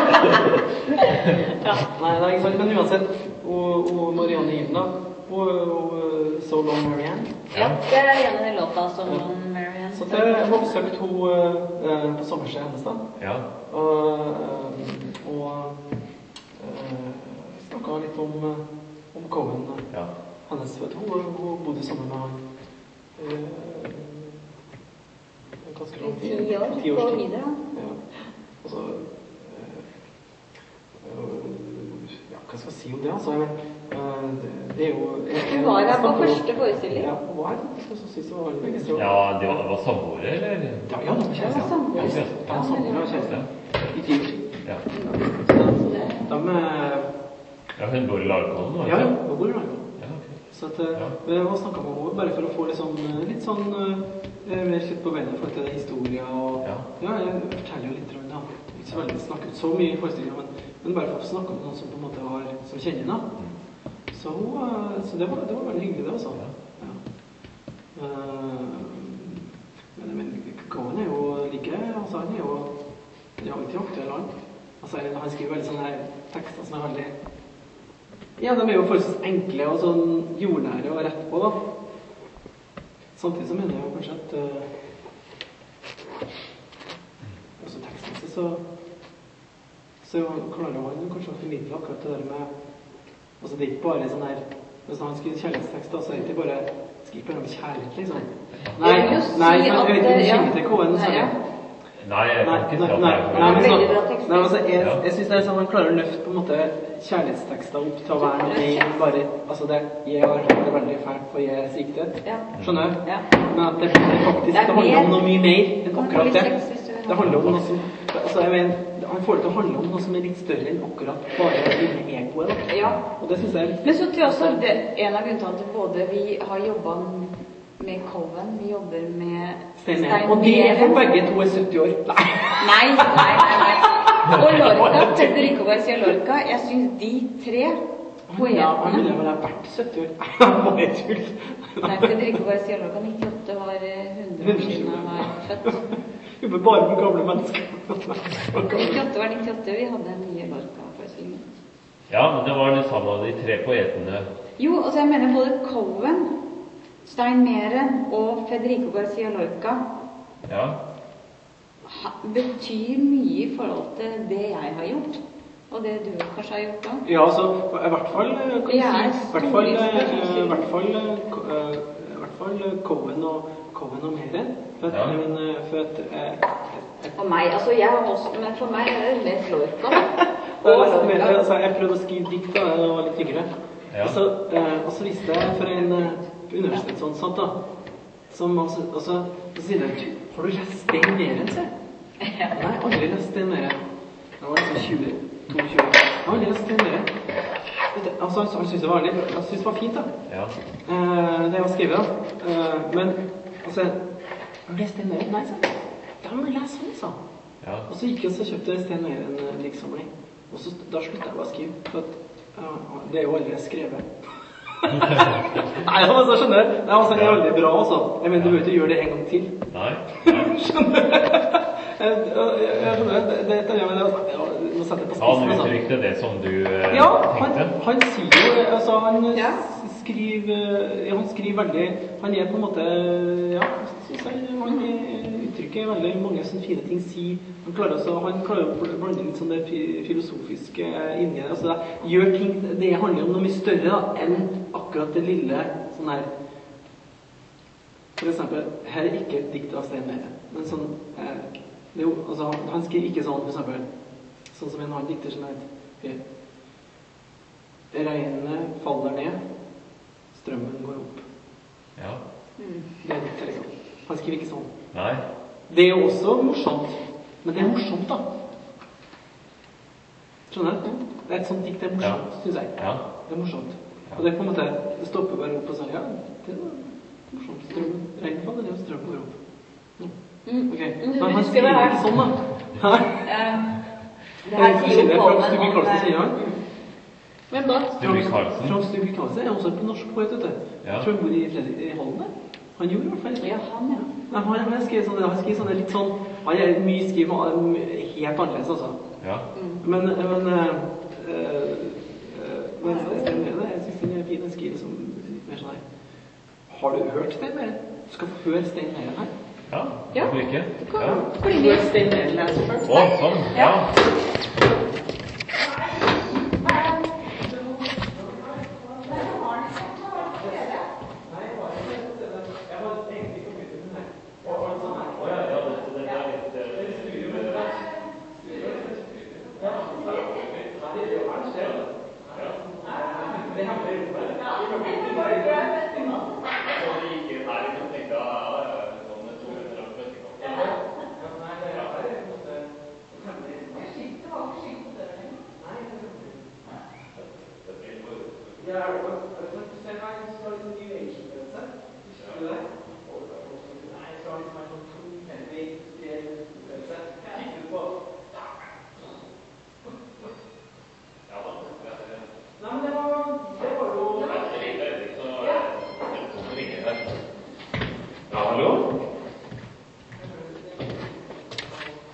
Ja. Nei, det er ikke sant, men uansett, og, og Marianne Hilden da, og, og So Long Marianne. Ja, det er en av de låta So Long Marianne. Så det har oppsøkt hun uh, på sommerskjed hennes da. Ja. Og, uh, og uh, snakket litt om, uh, om Cohen. Ja. Hennes, vet du, hun, hun bodde sammen med han uh, ganske lang tid. Ti år, ti år på videre. Ja. Og så uh, uh, ja, hva skal jeg si om det, altså? Men, uh, det, det er jo... Hun var her på første forestilling. Ja, hun var her. Jeg synes det var veldig begge steder. Ja, det var, var samboere, eller? Ja, ja, det var kjæreste. Ja, samboere. Ja, ja, samboere og kjæreste. I ti år siden. Ja. Så de... Ja, hun bor i Larkollen, var det? Ja, hun bor i Larkollen. Ja, ok. Så at, ja. Vi har snakket med henne bare for å få litt sånn, litt sånn mer kjøtt på beina for til det historien og ja. ja, jeg forteller jo litt rundt da. Ikke så veldig snakket så mye i forestillinga, men, men bare for å snakke om noen som på en måte har, som kjenner da. Så, så det, var, det var veldig hyggelig det, altså. Ja. Uh, men, men Cohen er jo like, altså han er jo, han er jo alltid aktuell han. Altså han skriver veldig sånne tekster som er veldig, ja, de er jo forholdsvis enkle og sånn jordnære og rett på da. Samtidig så mener jeg jo kanskje at uh, også tekstmessig så så klarer han kanskje å formidle akkurat det der med altså det er ikke bare sånn her hvis han skriver kjærlighetstekst da, så er det ikke bare skriver bare om kjærlighet liksom nei, nei, nei jeg vet ikke om du kjenner til Cohen så ja. Nei, jeg kan ikke ta det. Nei, men så, nei, altså, jeg, jeg synes det er sånn man klarer å løfte på en måte kjærlighetstekster opp til å være med bare, altså det, jeg har det veldig fælt for jeg er siktet, skjønner du? Men at det, det faktisk, det handler om noe mye mer enn akkurat det. Det handler om noe som, altså jeg mener, han får det til å handle om noe som er litt større enn akkurat bare dine egoer da. Ja. Og det synes jeg... Men så tror jeg også, det, en av grunnene til både vi har jobbet med Cohen, vi jobber med Stein og de er for begge to er sytti år. Nei, nei, nei, nei. Og Lorca, Federico Garcia Lorca, jeg synes de tre poetene... Ja, han ville vel ha vært sytti år. Han var et tull. Nei, Federico Garcia Lorca, nittiåtte var hundre år siden han var født. Jobber bare med gamle mennesker. nittiåtte var nittiåtte, vi hadde en nye Lorca-forestillingen. Ja, men det var det samme av de tre poetene. Jo, altså jeg mener både Cohen, Stein Meren og Federico Garcia Lorca ja. betyr mye i forhold til det jeg har gjort, og det du kanskje har gjort da. Ja, altså, i hvert fall, kan si, i hvert fall, i hvert fall, i hvert fall Cohen og, Cohen og Meren, for at, ja. men, for at, eh, og meg, altså jeg har også, men for meg er det mest Lorca. og Lorca. Altså, jeg prøvde å skrive dikt da, jeg var litt yngre, ja. og, så, eh, og så visste jeg for en universitet sånn sant da som altså, altså så sier jeg har du lest Stein Meren se? Ja. Nei, aldri lest Stein Meren jeg var liksom tjue, tjueto jeg har aldri lest Stein Meren altså han, han synes det var litt han synes det var fint da ja. eh, det jeg var skrevet da eh, men altså har du lest Stein Meren? Nei, sant? Ja, men les sånn, sa ja. Og så gikk jeg og så kjøpte Stein Meren en diktsamling og så da sluttet jeg å skrive for at ja, det er jo aldri skrevet Nei, men så skjønner jeg. Det er altså veldig bra også. Jeg mener, du bør ikke gjøre det en gang til. Nei. Skjønner jeg? Jeg skjønner det. Det er jo det. Nå setter jeg på spissen. Han uttrykte det som du eh, ja, tenkte. Han, han sier jo, altså han ja. skriver, ja, han skriver veldig, han er på en måte, ja, synes jeg, han uttrykker veldig mange sånne fine ting, sier, han klarer også, han klarer å blande litt sånn det filosofiske inni det, altså det gjør ting, det handler om noe mye større da, enn akkurat det lille, sånn her, for eksempel, her er ikke et dikt av Stein Meren, men sånn, eh, det er jo, altså, han skriver ikke sånn, for eksempel, sånn som en annen dikter som heter regnet faller ned, strømmen går opp. Ja. Mm. Det er dikt, liksom. Han skriver ikke sånn. Nei. Det er jo også morsomt, men det er morsomt da. Skjønner du? Det er et sånt dikt, det er morsomt, ja. Synes jeg. Ja. Det er morsomt. Ja. Og det er på en måte, det stopper bare opp og sånn, ja, det er morsomt. Strømmen, regnet faller ned, strømmen går opp. Mm. Ok, men han skriver ikke sånn da. Hæ? Det her sier jo Frank Stubbe Karlsen, sier han. Hvem da? Stubbe Karlsen. Frank Stubbe Karlsen er også på norsk poet, vet du. Ja. Jeg tror han bor i, i Hallen der. Han gjorde i hvert fall. Ja, han, ja. Nei, han, han skriver sånn, han skriver sånn litt sånn, han er mye skriver helt annerledes, altså. Ja. Mm. Men, men, øh, øh, men Stein Meren, jeg synes den er fin, den skriver som mer sånn her. Har du hørt Stein Meren? Du skal få høre Stein Meren her. Ja, hvorfor ikke? Du kan høre Stein Meren leser først. Å, sånn, ja.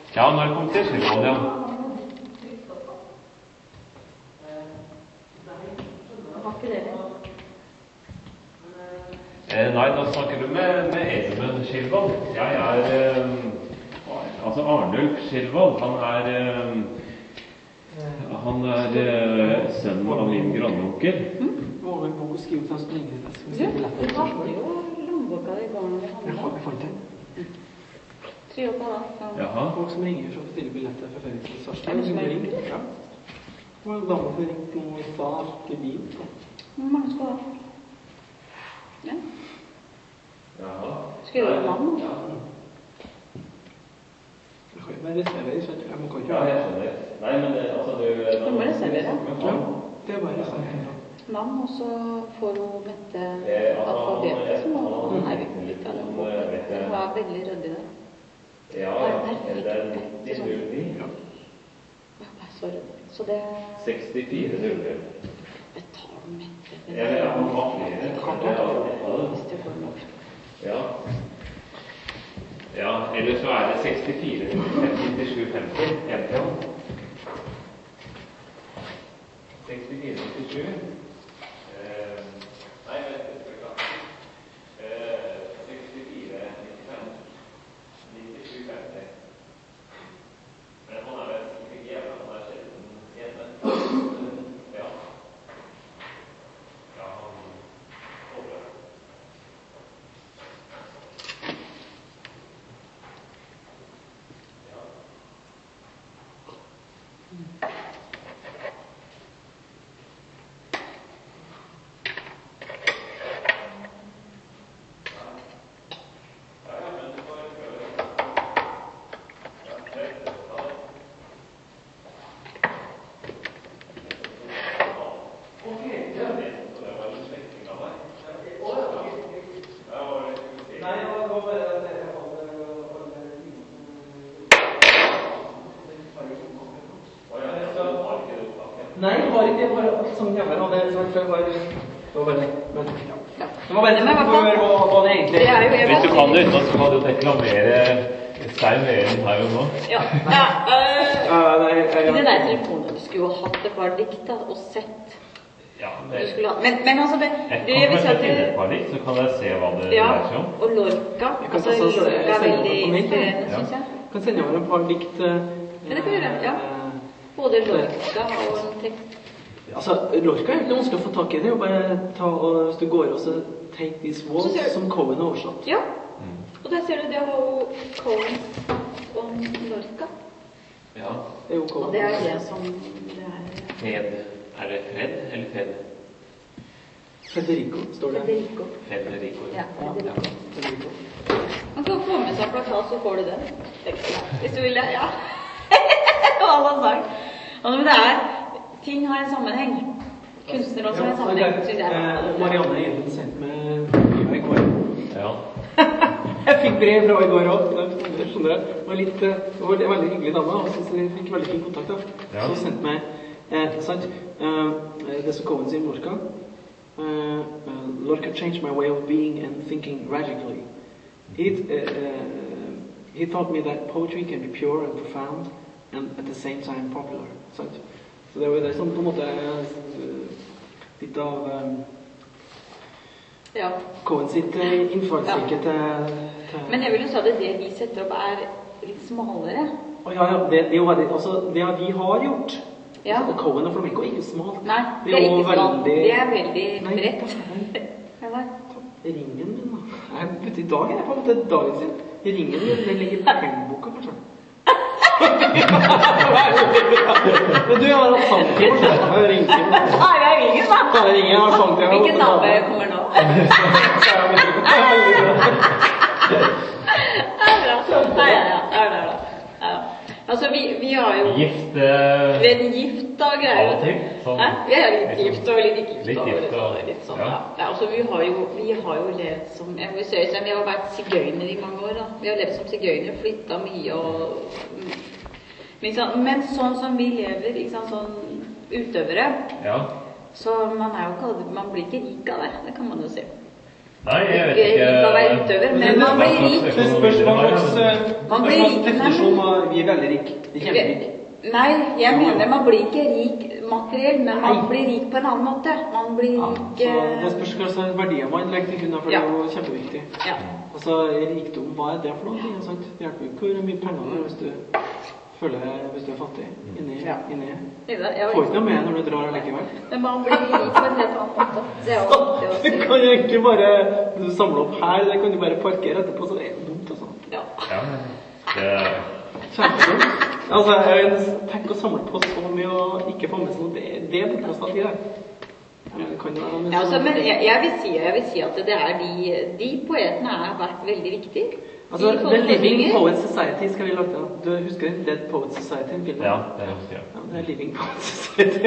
Ja, når kom til Skilvold, ja. Eh, nei, da snakker du med, med Edmund Skilvold. Jeg er eh, altså Arnulf Skilvold. Han er eh, han er eh, sønnen av min grandonkel. Må vel bo og skrive til oss lenge. Du hadde jo lommeboka i barna vi hadde. Jeg har ikke fant den. Tre år på da. Jaha. Folk som ringer for å bestille billetter for ferie til Sarpsborg. Som ringer. Ja. Og en dame som ringte noe i stad til bil. Hvor mange skal ha? Ja. Jaha. Skal du gjøre navn? Ja. Jeg kan bare reservere, så jeg må ikke... Ja, jeg skjønner. Nei, men det, altså, du... Du må reservere. Ja, det er bare reservere. Navn, og så får du Mette alfabetet, som var Eivind litt av det. Hun var veldig røddig der. Ja, det er nitti null ni. Ja, så røddig. Så det... sekstifire null null. Betal Mette. Ja, ja, han har flere. Hvis du får nok. Ja. Ja, eller så er det sekstifire nittisju femti. Helt til han. sekstifire nittisju. Eh, nei, vent, det skal klart. Eh, sekstifire nittifem. nittisju femti. Men han er vel ikke hjemme, han er sjelden hjemme. Ja. Ja, han håper. Nei, det var ikke bare sånn hjemme, og det var bare, det var bare, men, ja. Det var bare, for hva det egentlig er. Hvis du kan det uten, så kan du reklamere Stein Veren her og nå. Ja, ja, øh, det der telefonen, du skulle jo hatt et par dikt da, og sett. Ja, det... Ha, men, men altså, det... Jeg kan kanskje finne et par dikt, så kan jeg se hva det ja, dreier seg om. Og Lorca, altså Lorca er veldig inspirerende, synes jeg. Jeg kan sende over et par dikt. Ja, det kan gjøre, ja. Både Lorca og en tekst. Altså, Lorca er ikke vanskelig å få tak i det, og bare ta, og hvis du går og så take these walls som Cohen har oversatt. Ja, og der ser du det har jo Cohen og Lorca. Ja. Det er jo Cohen. Og det er det som det er... Fed. Er det Fred eller Fed? Federico, står det. Federico. Federico. Ja, Federico. Federico. Man kan få med seg plakat, så får du det. Hvis du vil det, ja. Hva han har sagt. Og men det er, ting har en sammenheng. Kunstner også har en sammenheng, synes jeg. Marianne Eden sendt med i går. Ja. Jeg fikk brev fra i går også, skjønner jeg. Det var litt, det var en veldig hyggelig dame, og så jeg fikk veldig fin kontakt da. Ja. Så sendte meg, eh, sant, uh, det som Cohen sier, Lorca. Uh, uh, Lorca changed my way of being and thinking radically. He, uh, uh, he taught me that poetry can be pure and profound, and at the same time popular. Sant? Så det var det som på en måte uh, litt av um, ja. Cohen sitt uh, innfallsrike ja. til, til... Men jeg vil jo si at det vi setter opp er litt smalere. Oh, ja, ja, det, det, er jo, altså, det vi har gjort, ja. altså, Cohen og Flamenco er ikke smalt. Nei, det er, det er ikke smalt. Veldig... Det er veldig bredt. Ringen min, da. Nei, i dag er det på en måte dagen sin. Ringen min, den ligger på pengeboka, kanskje. Men du har hatt samtidig, kanskje? Jeg ringer. Ja, jeg ringer, da. Jeg ringer, jeg har samtidig. Hvilken navn kommer nå? Det er bra. Ja, ja, ja. Ja. Altså, vi, vi har jo... Gift... Uh... Vi er gift og greier. Sånn. Vi er litt gift og litt ikke gift. Litt gift og... Litt sånn, ja. Ja, altså, vi har jo, vi har jo levd som... Jeg må si, vi har vært sigøyner i mange år, da. Vi har levd som sigøyner, flyttet mye og... Liksom, men sånn som vi lever, liksom, sånn utøvere, ja. Så man er jo ikke... Man blir ikke rik av det, det kan man jo si. Nei, jeg vet ikke. Ikke å være utøver, men man blir rik. Det spørs hva slags Man blir rik, definisjon av vi er veldig rik. Vi er kjemperik. Nei, jeg mener man blir ikke rik materiell, men man blir rik på en annen måte. Man blir rik... Ja, det spørs hva slags verdier man legger til grunn, for det er jo kjempeviktig. Ja. Altså, rikdom, hva er det for noe? Ikke sant? Det hjelper jo ikke hvor mye penger du har hvis du føler hvis du er fattig inni. Ja. inni. Jeg Får ikke noe med når du drar likevel. Men man blir rik på en helt annen måte. Det er jo alltid å si. Du kan jo egentlig bare, du samler opp her, det kan du bare parkere etterpå, så det er dumt, altså. Ja. Ja, det er... Kjempedumt. Altså, jeg tenker å samle på så mye og ikke få med seg noe, det, det er bortkastet tid der. Det kan jo være noe med Ja, altså, men jeg, jeg, vil si, jeg vil si at det er de, de poetene har vært veldig viktige. Altså, The Living Poets Society skal vi lage da. Du husker Dead Poets Society-filmen? Ja, det husker jeg. Ja, det er Living Poets Society.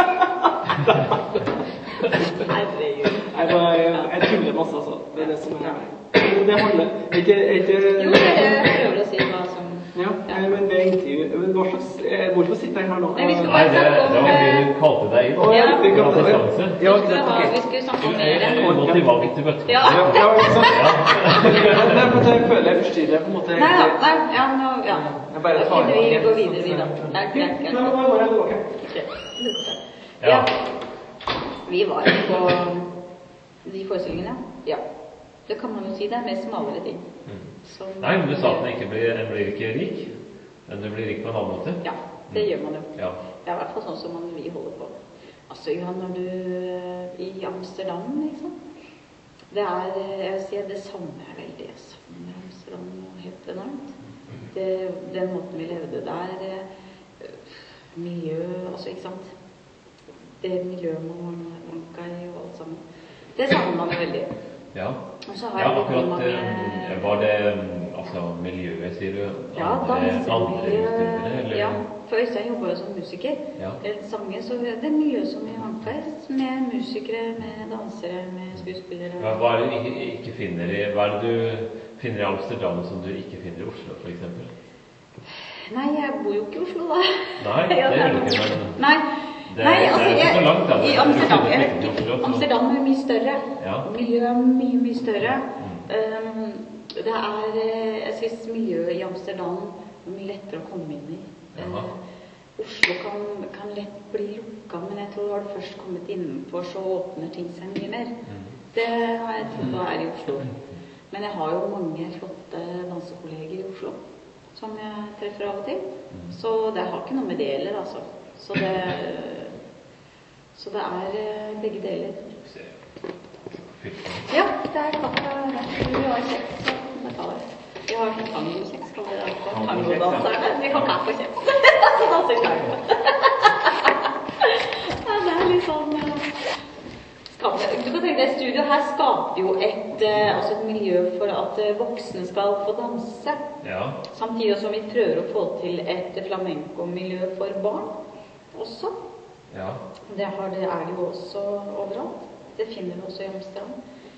Herregud. Jeg, bare, jeg tuller masse, altså. Det er det som er... Det handler... Ikke... ikke Jo, jeg prøver å si hva som... Ja, men det er intervju... Hva slags... Hvorfor sitter jeg her nå? Nei, vi skal Nei, bare det, snakke om... det var fordi du kalte deg inn. Å, ja, det kan det. Ja, Ja, ok. vi skulle snakke om Jeg mer. er godt i valg til bøtt. Ja. Ja, ja, ikke sant? Nei, for jeg føler jeg forstyrrer på en måte... Nei, da, nei, ja, nå, ja. Jeg bare tar Ok, vi går videre, vi da. Nei, greit, greit. Nå går jeg tilbake. Ja. Vi var på de forestillingene. Ja. Det kan man jo si, det er mer smalere ting. Som, Nei, men du sa at en ikke blir, en blir ikke rik, men du blir rik på en annen måte. Ja, det gjør man jo. Ja. Det er i hvert fall sånn som man, vi holder på. Altså, Johan, når du i Amsterdam, liksom, det er, jeg vil si, det savner jeg veldig. Jeg savner Amsterdam helt enormt. Det, den måten vi levde der, miljø, altså, ikke sant? Det miljøet man vanka i og alt sammen. Det savner man veldig. Ja, Og så har ja jeg akkurat mange... eh, var det altså miljøet, sier du? Ja, Andre, andre dansemiljø, utøvere, eller? ja, for Øystein jobber jo som musiker, Ja. eller sanger, så det er miljø som i Vanker, med musikere, med dansere, med skuespillere. Hva, hva er det du ikke, ikke finner i, hva er det du finner i Amsterdam som du ikke finner i Oslo, for eksempel? Nei, jeg bor jo ikke i Oslo da. Nei, det gjør du ikke, men... Nei, Det, Nei, det altså, er ikke så langt, da. i Amsterdam, Det er jeg, ikke så langt, så- Amsterdam er mye større. Ja. Miljøet er mye, mye større. Mm. Um, det er, eh, jeg synes miljøet i Amsterdam er mye lettere å komme inn i. Jaha. Uh, Oslo kan, kan lett bli lukket, men jeg tror har du først kommet innenfor, så åpner ting seg mye mer. Mm. Det har jeg trodd på her i Oslo. Men jeg har jo mange flotte dansekolleger i Oslo, som jeg treffer av og til. Mm. Så det har ikke noe med det heller, altså. Så det, så det er eh, begge deler. Ja, det er kaffe. Vi har kjeks, så det tar det. Vi har sånn tango-kjeks, kaller vi det. Tango-danserne. Vi har kaffe og kjeks. Så danser tango. Ja, det er litt sånn... Skaper. Du kan tenke deg, studio her skaper jo et, eh, altså et miljø for at eh, voksne skal få danse. Ja. Samtidig som vi prøver å få til et flamenco-miljø for barn også. Ja. Det, har, det er det jo også overalt. Det finner vi også i Amsterdam.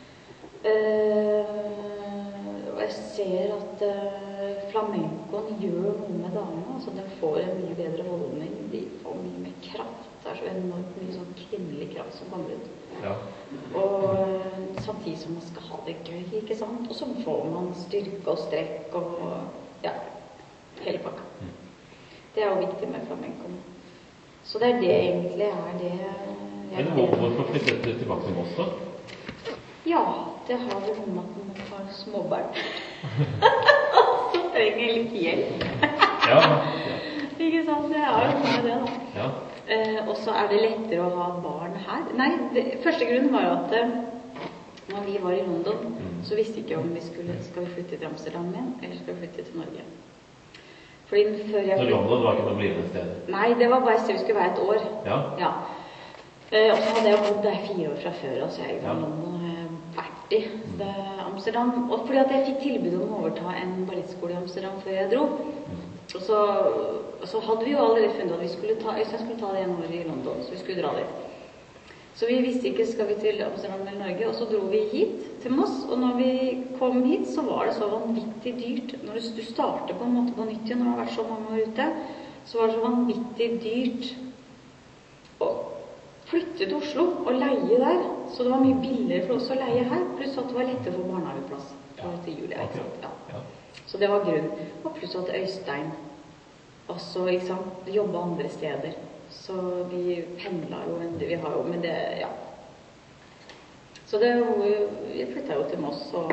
Uh, og jeg ser at uh, flamencoen gjør noe med damene. Altså, den får en mye bedre holdning. De får mye mer kraft. Det er så enormt mye sånn kvinnelig kraft som kommer ut. Ja. Og uh, samtidig som man skal ha det gøy, ikke sant? Og så får man styrke og strekk og ja, hele pakka. Mm. Det er jo viktig med flamencoen. Så det er det egentlig er det jeg Men hvorfor flyttet du tilbake til Moss da? Ja, det har vel noe med at man har småbarn. Så trenger litt hjelp. Ja. Ikke sant? Det er jo noe med det da. Ja. Eh, og så er det lettere å ha barn her. Nei, det, første grunnen var jo at eh, når vi var i London, Mm. så visste ikke om vi skulle, skal vi flytte til Amsterdam igjen, eller skal vi flytte til Norge. Fordi før jeg Så London var ikke noe blivende sted? Nei, det var bare et sted vi skulle være et år. Ja. Ja. Eh, og så hadde jeg bodd der fire år fra før, altså jeg var Ja. i London og jeg vært i det, Amsterdam. Og fordi at jeg fikk tilbud om å overta en ballettskole i Amsterdam før jeg dro. Mm. Og så, så hadde vi jo allerede funnet at vi skulle ta, jeg skulle ta det en år i London, så vi skulle dra dit. Så vi visste ikke, skal vi til Amsterdam eller Norge, og så dro vi hit til Moss, og når vi kom hit, så var det så vanvittig dyrt. Når du, du starter på en måte på nytt igjen, når det har vært så mange år ute, så var det så vanvittig dyrt å flytte flytte til Oslo og leie der, så det var mye billigere for oss å leie her, pluss at det var lettere for barnehageplass til Julia, ikke sant? Ja. Ja. Så det var grunn. Og pluss at Øystein også, ikke sant, jobbet andre steder. Så vi pendlet jo, vi har jo, men det, ja. Så det, vi flyttet jo til Moss, og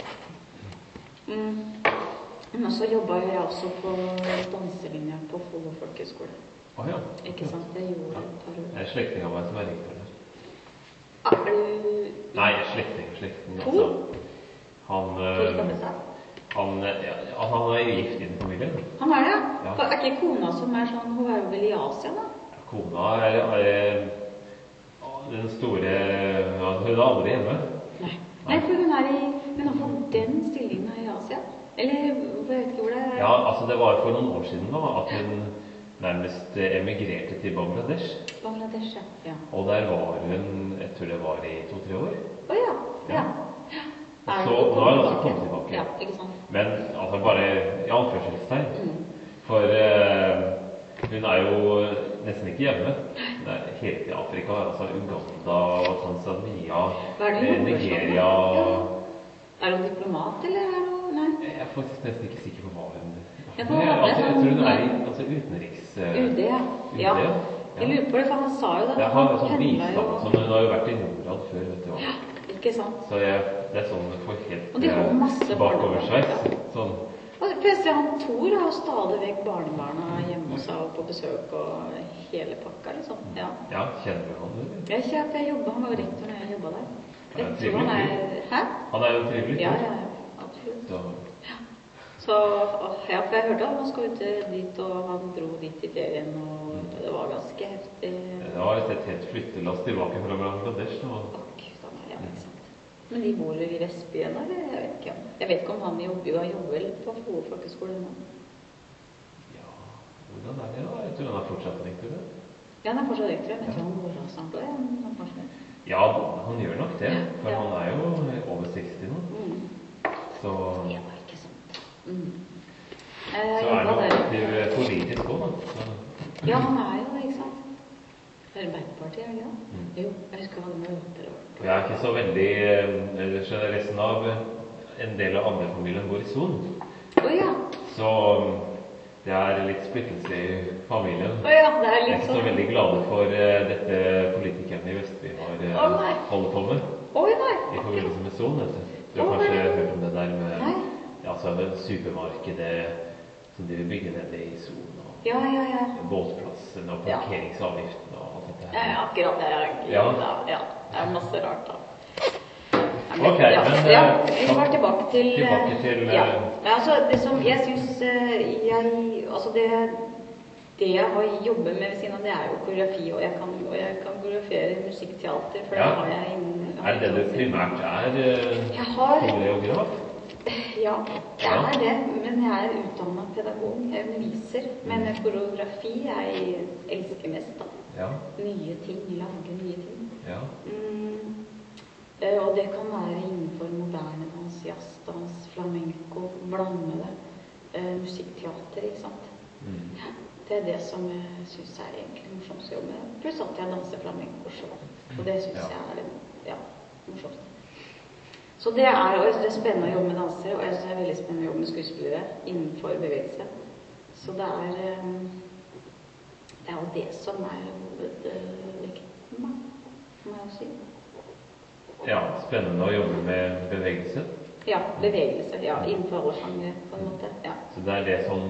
mm, men så jobbet jeg også på danselinja på Follo Folkeskole. Åh oh, ja. Ikke sant, det gjorde jeg et par år. Jeg er slekting av meg som er rektor der. Er du... Nei, jeg er slekting, slekting, altså. Han, øh, han, ja, han er gift i den familien. Han er det, ja. For er ikke kona som er sånn, hun er jo vel i Asia da? Ja, kona er, er den store, ja, hun er aldri hjemme. Nei, Nei for hun er i, hun har fått den stillingen i Asia. Eller, jeg vet ikke hvor det er. Ja, altså det var for noen år siden da, at hun nærmest emigrerte til Bangladesh. Bangladesh, ja. Ja. Og der var hun, jeg tror det var i to-tre år. Åja, ja. ja. Og så, nå er hun også kommet tilbake. Ja, ikke sant. Men, altså bare, i anførselstegn. Mm. For uh, hun er jo nesten ikke hjemme. Det er helt i Afrika, altså Uganda, Tanzania, Nigeria. Er hun diplomat, eller er hun, nei? Jeg er faktisk nesten ikke sikker på hva hun... Jeg, jeg, altså, jeg tror hun er i altså, utenriks... Uh, U D, ja. Ja. ja. Jeg lurer på det, for han sa jo det. Det har sånn bistand, jo... sånn, hun har jo vært i Norad før, vet du hva. Ja, ikke sant. Så jeg, det er sånn for helt og de har masse bakoversveis. Sånn. Og for jeg ser han Tor har stadig vekk barnebarna hjemme hos seg og på besøk og hele pakka, liksom. Ja, ja kjenner du han? Jeg kjenner at jeg jobbet, han var jo rektor når jeg jobbet der. Han er en trivelig fyr. Hæ? Han er jo en trivelig fyr. Ja, ja, ja, absolutt. Så... Ja. Så, ja, for jeg hørte at han skulle ut dit, og han dro dit i ferien, og det var ganske heftig. Det var et helt flyttelass tilbake fra Bangladesh. Og... Å, Gud, han er, ja, ikke sant. Men de bor i Vestbyen, eller? Jeg vet ikke. Jeg vet ikke om han jobber, han jobber på Follo Folkeskole nå. Ja, hvordan er det da? Jeg tror han er fortsatt rektor, det. Ja, han er fortsatt rektor, men jeg tror han går av sammen på det. Han kanskje... Ja, han gjør nok det, for ja. Han er jo over seksti nå. Mm. Så... Ja, ikke sant. Mm. Eh, så er han aktiv politisk også, da. Så... Ja, han er jo det, ikke sant? Arbeiderpartiet, er det ja? Mm. Jo, jeg husker hva det møter og... Jeg er ikke så veldig... Jeg skjønner resten av en del av andre familien går i Son. Åja. Oh, ja. Så det er litt splittelse i familien. Åja, oh, ja, det er litt sånn. Jeg er ikke så veldig glade for uh, dette politikerne i Vestby har uh, oh, holdt på med. Oi, oh, nei. I forbindelse med Son, vet du. Du har oh, kanskje nei. hørt om det der med... Nei. Ja, altså med supermarkedet som de vil bygge ned i Son. Og ja, ja, ja. Båtplassen og parkeringsavgiften og alt dette her. Ja, ja, akkurat det er egentlig. Ja. Ja, det er masse rart da. Men, ok, ja, men... Ja, vi var tilbake til... Tilbake til... Ja, men altså, det som jeg synes jeg... Altså, det, det jeg har jobbet med ved siden av, det er jo koreografi, og jeg kan, og jeg kan koreografere musikteater, for ja. det har jeg innen... Er det det du primært er? Jeg har... Koreograf? Ja, jeg er det, men jeg er utdannet pedagog, jeg underviser, men koreografi jeg elsker mest da. Ja. Nye ting, lage nye ting. Ja. Mm, og det kan være innenfor moderne dans, jazzdans, flamenco, blandede, uh, musikkteater, ikke sant? Mm. Ja, det er det som jeg synes er egentlig morsomt å jobbe med. Pluss at jeg danser flamenco selv, og det synes ja. jeg er ja, morsomt. Så det er jo det er spennende å jobbe med dansere, og jeg synes det er veldig spennende å jobbe med skuespillere innenfor bevegelse. Så det er, det er jo det som er hovedvekten, da, må jeg jo si. Ja, spennende å jobbe med bevegelse. Ja, bevegelse, ja, innenfor alle sjangre, på en måte, ja. Så det er det som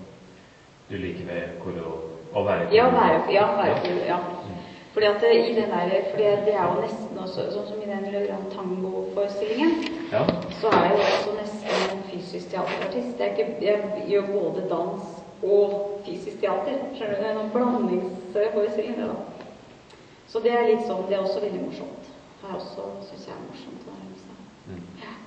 du liker med koreo, å være koreo? Ja, være, ja, være koreo, ja. Fordi at i den der, fordi det er jo nesten også, sånn som i den Grand Tango-forestillingen, ja. så er jeg jo også nesten en fysisk teaterartist. Jeg, ikke, jeg gjør både dans og fysisk teater, skjønner du? Det er noen blandingsforestillinger da. Så det er litt sånn, det er også veldig morsomt. Det er også, synes jeg er morsomt. Det mm. ja.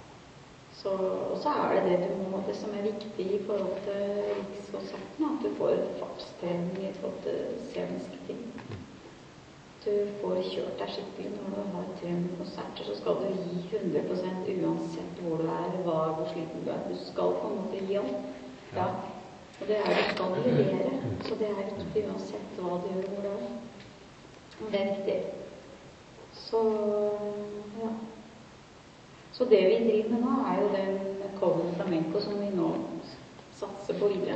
Så, og så er det det, du må, det som er viktig i forhold til Rikskonserten, at du får fartstrening i forhold til sceniske ting. Du får kjørt deg skikkelig når du har tre hundre konserter, så skal du gi hundre prosent uansett hvor du er, hva, hvor sliten du er. Du skal på en måte gi alt. Ja. Og det er du skal levere, så det er viktig uansett hva du gjør, hvor du er. det er riktig. Så, ja. Så det vi driver med nå er jo den Coven Flamenco som vi nå satser på videre.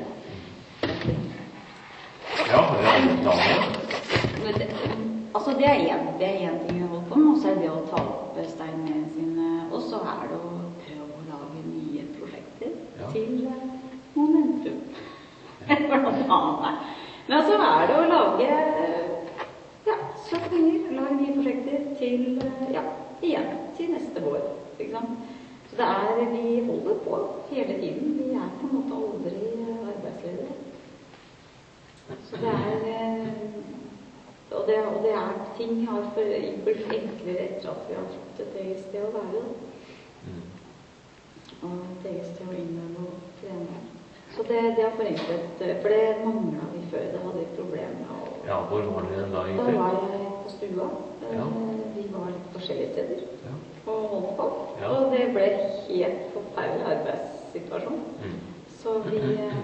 Ja, det er alle planer. Men det, altså det er en, det er en ting vi holder på med, og så er det å ta opp Steinene sine, og så er det å prøve å lage nye prosjekter ja. Til uh, Momentum. Blant annet. Men så er det å lage, ja, så penger, lage nye prosjekter til, uh, ja, igjen, til neste vår, ikke sant? Så det er, vi holder på hele tiden, vi er på en måte aldri arbeidsledere. Så det er, og det, og det er, ting har blitt enklere etter at vi har fått et eget sted å være da. Og et eget sted å innøve og trene. Så det, det har forenklet, for det manglet vi før, det hadde et problem med å... Ja, hvor var det da egentlig? Da var jeg på stua, ja. Vi var litt forskjellige steder, ja. Og holdt på, ja. Og det ble helt forferdelig arbeidssituasjon. Mm. Så vi...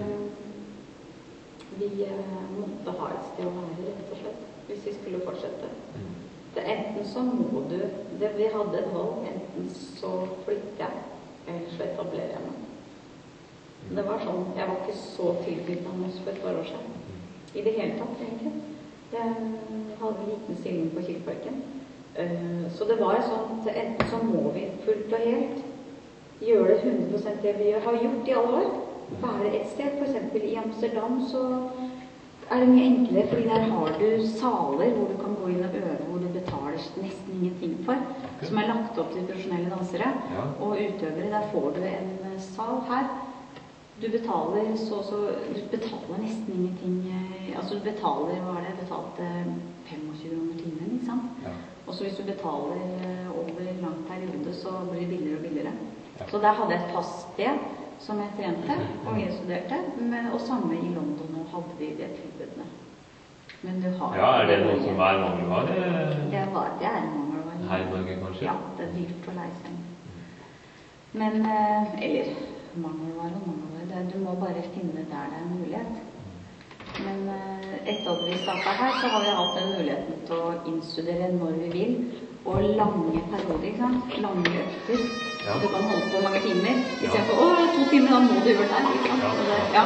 Vi eh, måtte ha et sted å være, rett og slett, hvis vi skulle fortsette. Mm. Det enten så må du, det, vi hadde et valg, enten så flytter jeg, eller så etablerer jeg meg. Mm. Det var sånn, jeg var ikke så tilknyttet av oss for et par år siden. Mm. I det hele tatt, egentlig. Jeg hadde en liten stilling på Kirkeparken. Uh, så det var sånn, enten så må vi fullt og helt gjøre det hundre prosent det vi har gjort i alle år. Være et sted, for eksempel i Amsterdam, så er det mye enklere, fordi der har du saler hvor du kan gå inn og øve, hvor du betaler nesten ingenting for, okay. Som er lagt opp til profesjonelle dansere, ja. Og utøvere. Der får du en sal her. Du betaler så, så, du betaler nesten ingenting, altså du betaler, hva er det, betalte tjuefem kroner timen, ikke sant? Ja. Og så hvis du betaler over en lang periode, så blir det billigere og billigere. Ja. Så der hadde jeg et fast sted, som jeg trente og jeg studerte, men, og samme i London nå hadde vi det tilbudene. Men du har... Ja, er det noe som er mangelvare? Det, var, det er en mangelvare. Her i Norge, kanskje? Ja, det er dyrt å leie seg. Men, eller, mangelvare og mangelvare, du må bare finne der det er en mulighet. Men etter at vi startet her, så har vi hatt den muligheten til å innstudere når vi vil, og lange perioder, ikke sant? Lange økter. Ja. Du kan holde på mange timer. I stedet for, å, to timer, da må du gjøre det, ikke sant? Ja. Så, det, ja.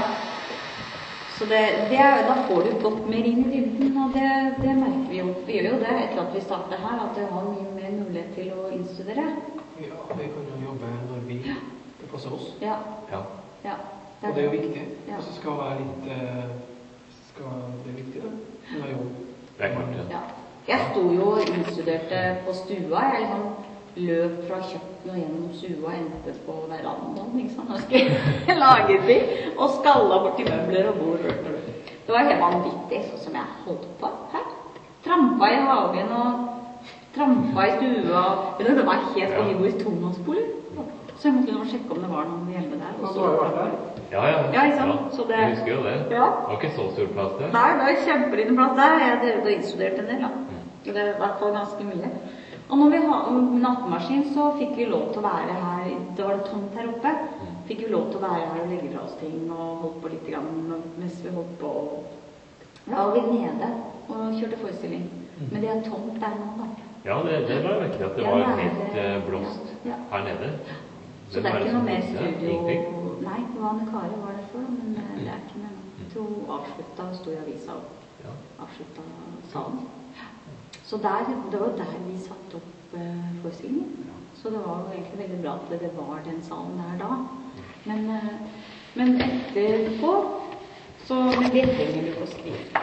Så det, det, da får du gått mer inn i dybden, og det, det merker vi jo. Vi gjør jo det etter at vi startet her, at vi har mye mer mulighet til å innstudere. Ja, vi kan jo jobbe når vi, det passer oss. Ja. Ja. Ja. Det og det er jo viktig. Ja. Og så skal være litt, skal, det er viktig da. Det er jo... Det er klart, ja. Ja. Jeg sto jo og innstuderte på stua, jeg liksom løp fra kjøkken og gjennom stua og endte på verandaen, ikke sant? Jeg skulle lage de, og skalla bort i møbler og bord. Det var helt vanvittig, sånn som jeg holdt på her. Trampa i hagen og trampa i stua. Det var helt, og vi bor i tomannsbolig. Så jeg måtte jo sjekke om det var noen hjemme der. Og så var det der. Ja, ja. Ja, ikke sant? Så det... Jeg husker jo det. Ja. Det var ikke så stor plass der. Nei, det var kjempeliten plass der. Jeg hadde innstudert en del, da. Det er i hvert fall ganske mye. Og når vi har nattmaskin, så fikk vi lov til å være her, det var det tomt her oppe, fikk vi lov til å være her og legge fra oss ting og holdt på litt grann mens vi holdt på. Da var vi nede og kjørte forestilling. Men det er tomt der nå, da. Ja, det, det var virkelig at det var helt uh, blåst ja, ja. Her nede. Så det er ikke noe mer studio. Nei, Vanne Kare var det før, men uh, det er ikke noe. Jeg tror hun avsluttet og stod i avisa og ja. Avsluttet salen. Så der, det var der vi satt opp uh, forestillingen. Ja. Så det var jo egentlig veldig bra at det var den salen der da. Men, uh, men etterpå, så men det trenger du å skrive.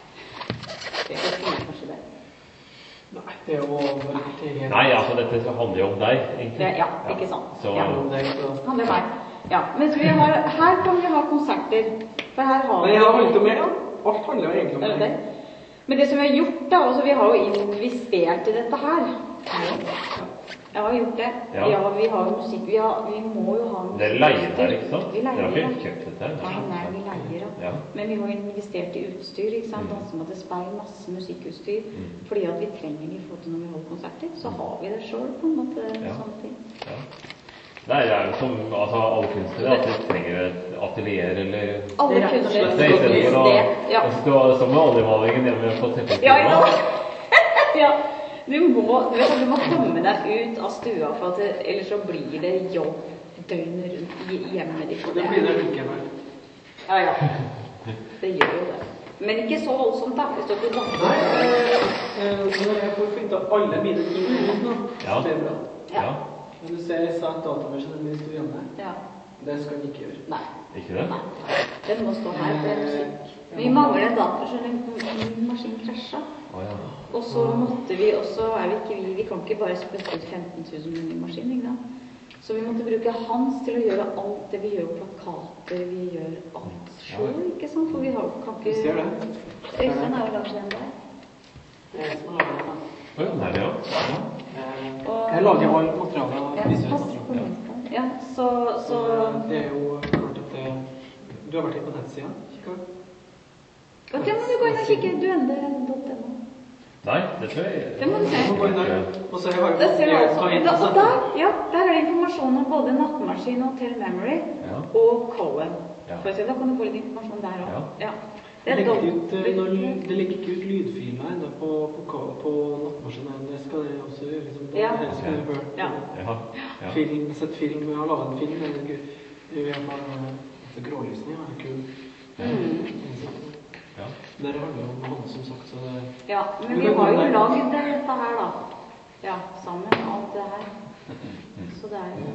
Det er kanskje det. Nei, det er jo... Nei, altså dette handler jo om deg, egentlig. Det, ja, ikke sant. Så ja. Det handler om meg. Ja, men vi har, her kan vi ha konserter. For her har vi... Men jeg har holdt om mer, ja. Alt handler jo egentlig om det. Men det som vi har gjort da, altså vi har jo investert i dette her. Jeg har gjort det. Ja, ja vi har jo musikk, vi, har, vi må jo ha musikk. Dere leier her, ikke sant? Vi leier Dere har ikke kjøpt dette her? Nei, nei, vi leier da. Ja. Men vi har investert i utstyr, ikke sant? Mm. Dansematte speil, masse musikkutstyr. Mm. Fordi at vi trenger det i forhold til når vi holder konserter, så har vi det selv på en måte, ja. Sånne ting. Ja. Nei, det er jo som altså, alle kunstnere, at de trenger et atelier eller... Alle kunstnere skal det, ja. Altså, det var som med oljemalingen hjemme på teppet. Ja, ja. Ja, du må, du vet, du må komme deg ut av stua, for at det, ellers så blir det jobb døgnet rundt i hjemmet ditt. Det blir det likevel. Ja, ja. Det gjør jo det. Men ikke så voldsomt, da. Hvis du ikke danser. Nei, øh, når jeg får flyttet alle mine ting ut nå, så blir det bra. Ja. Men du ser, jeg sa at datamaskinen min sto hjemme. Ja. Det skal den ikke gjøre. Nei. Ikke det? Nei. Den må stå her, for det er musikk. Vi mangler en dator, så min maskin krasja. Oh, ja. Og så måtte vi, og så er vi ikke vi, vi kan ikke bare spytte ut femten tusen i maskin, ikke sant? Så vi måtte bruke hans til å gjøre alt det vi gjør, plakater, vi gjør alt selv, ikke sant? For vi har, kan ikke... Du ser det? Øystein er jo lagt den der. Det er som er laget den. Å ja, nei, ja. Jeg lager alt materialet, ja, visuelt pass på materialet. minst. Ja, så, så... Det er jo klart at det... Du har vært litt på nettsiden, kikker du? Ok, men du går inn og kikker, duende punkt no. Nei, det tror jeg... Det må du se. Og så har Det ser du jeg altså. Da, og der, ja, der er det informasjon om både nattmaskin og telememory ja. og Cohen. Ja. For å si, da kan du få litt informasjon der også. Ja. Ja. Det, det, legger ut, når, det legger ikke ut lydfiler enda på, på, på nattmaskinen. Det skal det også gjøre. Liksom. Det ja. helst skulle du hørt. Ja. Ja. Ja. Film, sett film, jeg har laget en film. Det er jo bare grålysning, er det kul. Mm. Ja. Der handler det om han, som sagt, så det... Ja, men vi har jo laget dette her, da. Ja, sammen, alt det her. Så det er jo...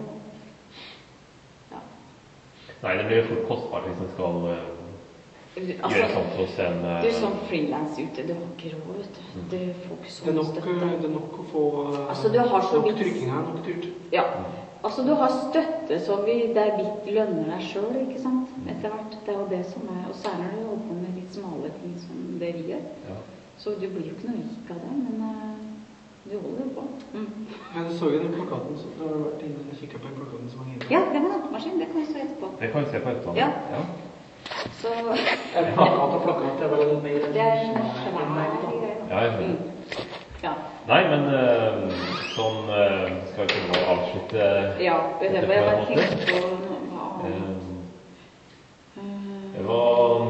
Ja. Nei, det blir jo fort kostbart hvis man skal uh, altså, gjøre sånt hos en... Uh, du er sånn freelance ute, du har ikke råd, vet du. Du får ikke sånn støtte. Det er nok å få uh, altså, du har så nok vidt... trykking her, nok dyrt. Ja. Altså, du har støtte som vi, der vidt lønner deg selv, ikke sant? Etter hvert. Det er jo det som er, og særlig når du holder på med litt smale ting som det vi gjør. Ja. Så du blir jo ikke noe rik av det, men uh, du holder jo på. Mm. Men du så jo den plakaten, så du har vært inne og kikket på den plakaten som var inne. Ja, det var nattmaskin, det kan vi se etterpå. Det kan vi se på etterpå. Ja. Ja. Så... Er det plakat og plakat? Det er vel mer... Det er en svær greie. Ja, jeg hører. Mm. Ja. Nei, men uh, sånn uh, skal vi kunne avslutte ja, det er det jeg bare tenker på noe annet. Det var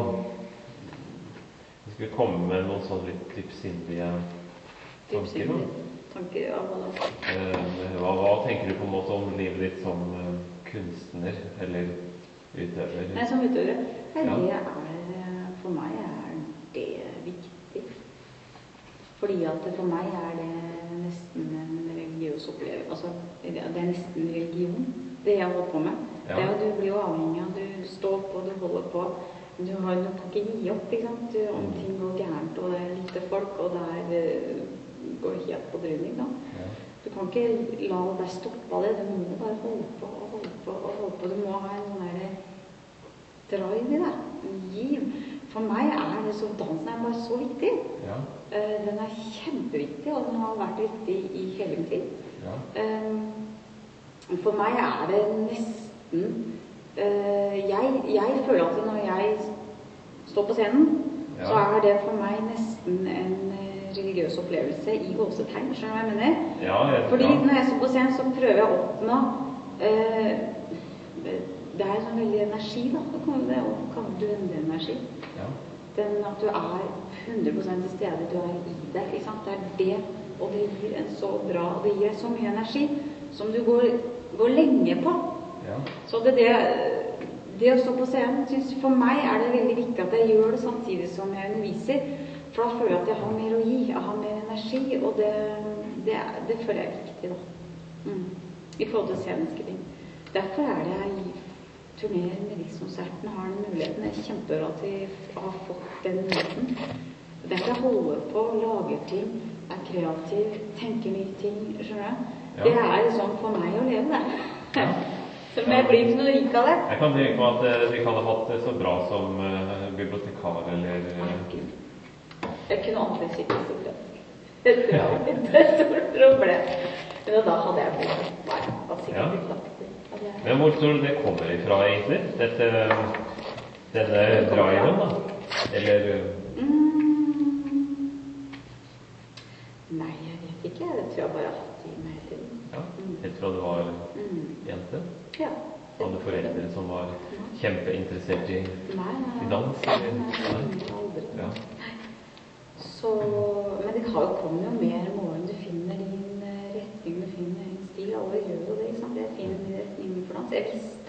Vi skulle komme med noen sånn litt dypsindige tanker. Tanker, ja, hva da? Uh, hva, hva tenker du på en måte om livet ditt som uh, kunstner eller utøver? Nei, som utøver? Nei, ja. det er, for meg er det viktig. Fordi at for meg er det nesten en religiøs opplevelse. Altså, det er nesten religion, det jeg holder på med. Ja. Det er, du blir jo avhengig av, du står på, du holder på. Du, har, du kan ikke gi opp, ikke sant? Du, om ting går gærent, og det er lite folk, og det, er, det går helt på drønning, da. Ja. Du kan ikke la deg stoppe av det, du må bare holde på og holde på og holde på. Du må ha en sånn der drive i det, giv. For meg er det så, dansen er bare så viktig. Ja. Uh, den er kjempeviktig, og den har vært viktig i hele min tid. Ja. Uh, for meg er det nesten... Uh, jeg, jeg føler at når jeg står på scenen, ja. så er det for meg nesten en religiøs opplevelse i gåsetegn, skjønner du hva jeg mener? Ja, jeg, Fordi ja. når jeg står på scenen, så prøver jeg å oppnå... Uh, det er sånn veldig energi, da. Da kan det også kalle duende energi. Ja. Den at du er hundre prosent til stede, du er i det, ikke sant? Det er det, og det gir en så bra, og det gir så mye energi som du går, går lenge på. Ja. Så det, det, det å stå på scenen, synes for meg er det veldig viktig at jeg gjør det samtidig som jeg underviser, for da føler jeg at jeg har mer å gi, jeg har mer energi, og det, det, det føler jeg er viktig, da. Mm. I forhold til sceniske ting. Derfor er det jeg turnerer med Rikskonserten, har den muligheten. Jeg er kjempebra til å ha fått den muligheten. Det er ikke å holde på, lage ting, er kreativ, tenke nye ting, skjønner du? Ja. Det er sånn for meg å leve, det. Ja. Så jeg blir ikke noe rik av det. Jeg kan tenke meg at vi kan ha hatt det så bra som uh, bibliotekar eller... Uh... Jeg kunne aldri sikkert så bra. Det tror jeg var et stort problem. Men da hadde jeg blitt bare, var sikkert ja. blitt lagt. Men hvor tror du det kommer ifra, egentlig? Dette, denne driven, da? Eller... Mm. Nei, jeg vet ikke. Det tror jeg bare har hatt i meg hele tiden. Ja, helt fra du var mm. jente? Ja. Hadde foreldre som var kjempeinteressert i, nei, nei, i dans? Nei, nei, nei, aldri. Ja. Så, men det har jo kommet jo mer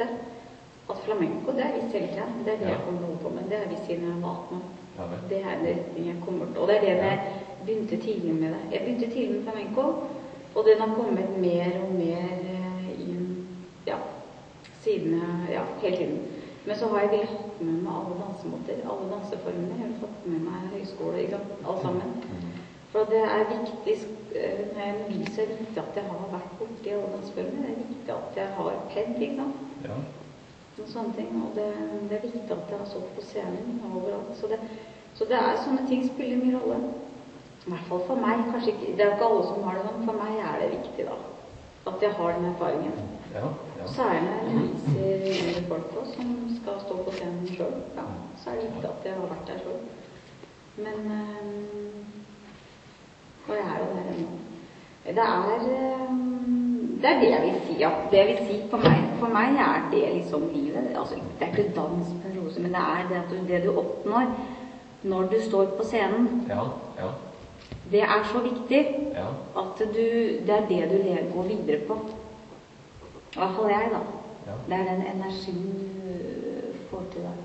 bekrefte at flamenco, det er visst hele tiden. Det er det jeg kommer til å holde på med. Det er visst siden jeg var atten år. Det er en retning jeg kommer til. Og det er det jeg begynte tidlig med det. Jeg begynte tidlig med flamenco, og den har kommet mer og mer inn, ja, siden jeg, ja, hele tiden. Men så har jeg villet hatt med meg alle dansemåter, alle danseformene. Jeg har fått med meg høyskole, ikke sant, alle sammen. For det er viktig, når jeg underviser, det er viktig at jeg har vært borte i alle danseformene. Det er viktig at jeg har ped, ikke sant? Ja. Og sånne ting, og det, det er viktig at jeg har stått på scenen og overalt. Så det, så det er sånne ting spiller mye rolle. I hvert fall for meg, kanskje ikke, det er jo ikke alle som har det sånn, for meg er det viktig da, at jeg har den erfaringen. Ja, ja. Særlig når jeg viser yngre folk også, som skal stå på scenen selv, ja, så er det viktig at jeg har vært der selv. Men, øh, og jeg er jo der ennå. Det er, øh, det er det jeg vil si, ja. Det jeg vil si for meg, for meg er det liksom livet. Altså, det er ikke dans på en rose, men det er det, at du, det du oppnår når du står på scenen. Ja, ja. Det er så viktig ja. At du, det er det du går videre på. I hvert fall jeg da. Ja. Det er den energien du får til deg.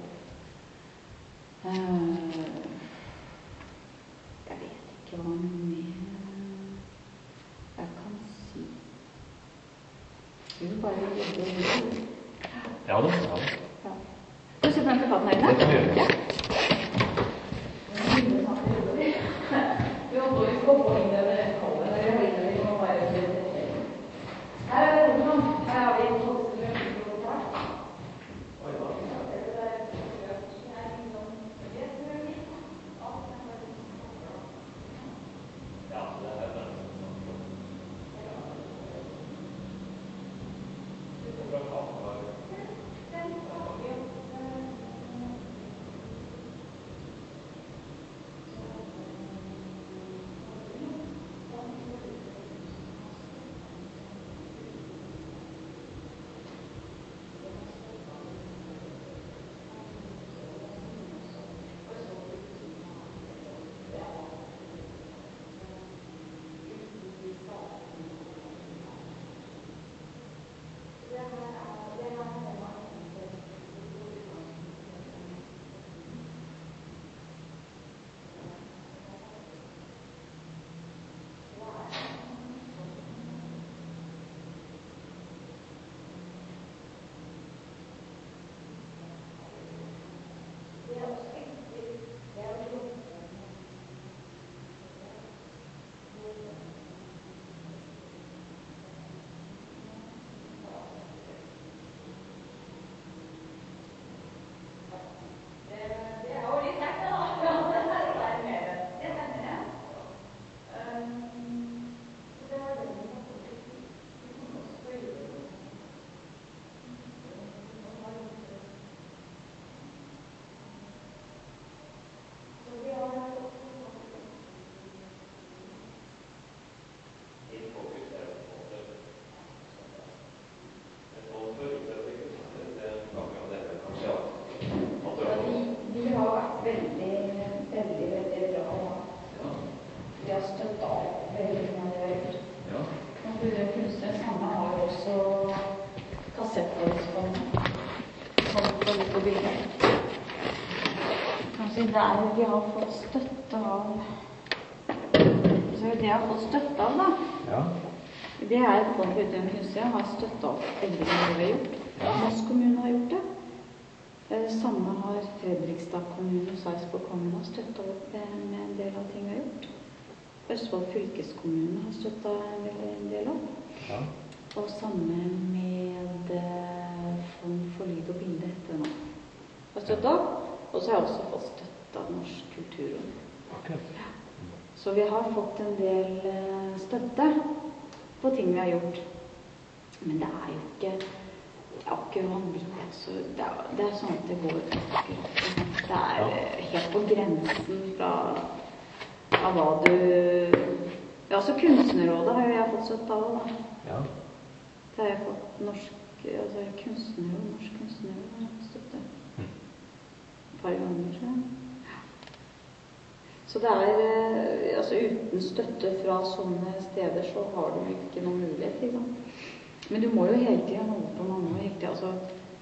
Uh, jeg vet ikke hva mer jeg kan si. Vi vil bare jobbe videre. Ja da, ja da. Ja. Du sitter med platen her inne? Det kan vi gjøre. Ja. Vi holder ikke å gå inn i det kollet, eller gå inn i det, vi må bare gjøre det. Her er det noen, her har vi en der vi har fått støtte av så det jeg har fått støtte av da ja. Det er et folk ute i en kunstner har støttet av veldig mye vi har gjort ja. Moss kommune har gjort det eh, samme har Fredrikstad kommune og Sarpsborg kommune har støttet opp med en del av ting vi har gjort Østfold fylkeskommune har støttet en del av ja. Og samme med Fond for lyd og bilde etter nå har støttet av og så har jeg også fått støtte av norsk kultur. Okay. Ja. Så vi har fått en del støtte på ting vi har gjort. Men det er jo ikke, det er ikke vanvittig. Altså, det, er, det er sånn at det går akkurat. Det er ja. Helt på grensen fra av hva du... Ja, så Kunstnerrådet har jo jeg fått støtte av. Da. Ja. Det har jeg fått norsk, altså kunstnerråd, norsk kunstnerråd har fått støtte. Et par ganger, så. Så det er, altså uten støtte fra sånne steder, så har du ikke noen mulighet, ikke sant? Men du må jo hele tiden holde på mange, hele tiden, altså,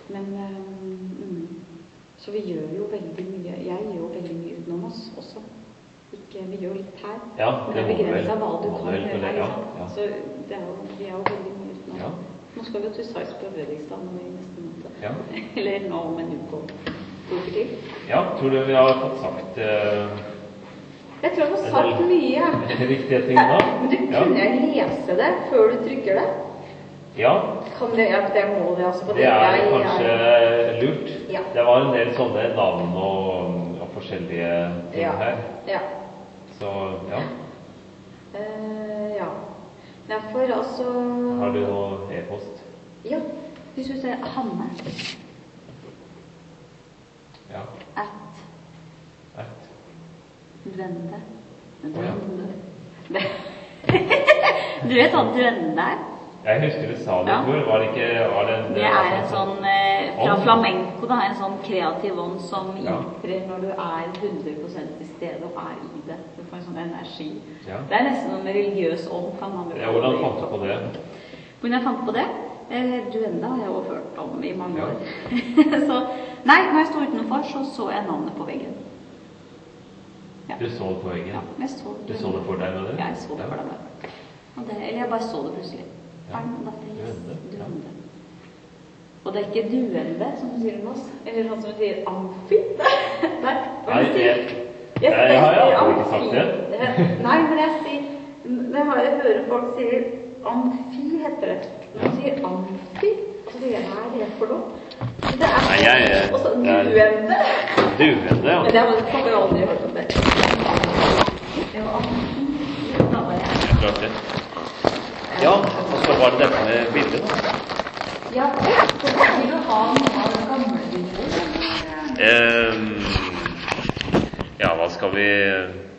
Men um, så vi gjør jo veldig mye. Jeg gjør jo veldig mye utenom oss også. Ikke, vi gjør litt her. Ja, men det begrenser hva du kan vel, gjøre her. ja, ja. Så det er jo, vi er jo veldig mye utenom. Ja. Nå skal vi jo til Sais på Fredrikstad nå i neste måned. Ja. Eller nå om en uke og to uker til. Ja, tror du vi har fått sagt uh, jeg tror jeg har sagt mye. Riktige ting da. Men du kunne jeg lese det før du trykker det? Ja. Kan det, ja, det må det altså. Det er jeg, kanskje jeg, lurt. Ja. Det var en del sånne navn og, og forskjellige ting ja. her. Ja. Så, ja. Uh, ja. Derfor, altså... Har du noe e-post? Ja. Hvis du ser Hanne. Ja. At. At. Drønde. Drønde. Oh, ja. Du vet hva drønde er? Jeg husker du sa det ja. Før. Var det ikke... Var det, det er en sånn... Eh, fra flamenco, da. En sånn kreativ ånd som ja. Inntrer når du er hundre prosent til stede og er i det. Du får en sånn energi. Ja. Det er nesten noen religiøs ånd, kan man vel... Ja, hvordan fant du på det? Hvordan jeg fant på det? Eh, Duenda har jeg jo hørt om i mange ja. År. Så, nei, når jeg stod utenfor, så så jeg navnet på veggen. Ja. Du så det på veggen? Ja, jeg så det. Du så det for deg med det? Ja, jeg så det for deg med. Og det, eller jeg bare så det plutselig. Ja. Duende. Duende. Og det er ikke duende, som du sier med oss. Eller sånn som du sier amfi. Nei, Nei jeg, jeg, jeg, jeg har jo aldri ikke sagt det. Nei, men jeg sier, det har jeg hørt folk sier amfi heter det. Når de sier amfi, så sier jeg, hva er det for noe? Det er Nei, jeg, jeg, også duende. Duende, ja. Men det har jeg aldri hørt om det. Det var amfi. Da var jeg. Jeg klart det. Ja, og så var det dette med bildet da. Ja, så vil du ha noe av det gamle bildet? Um, ja, hva skal vi...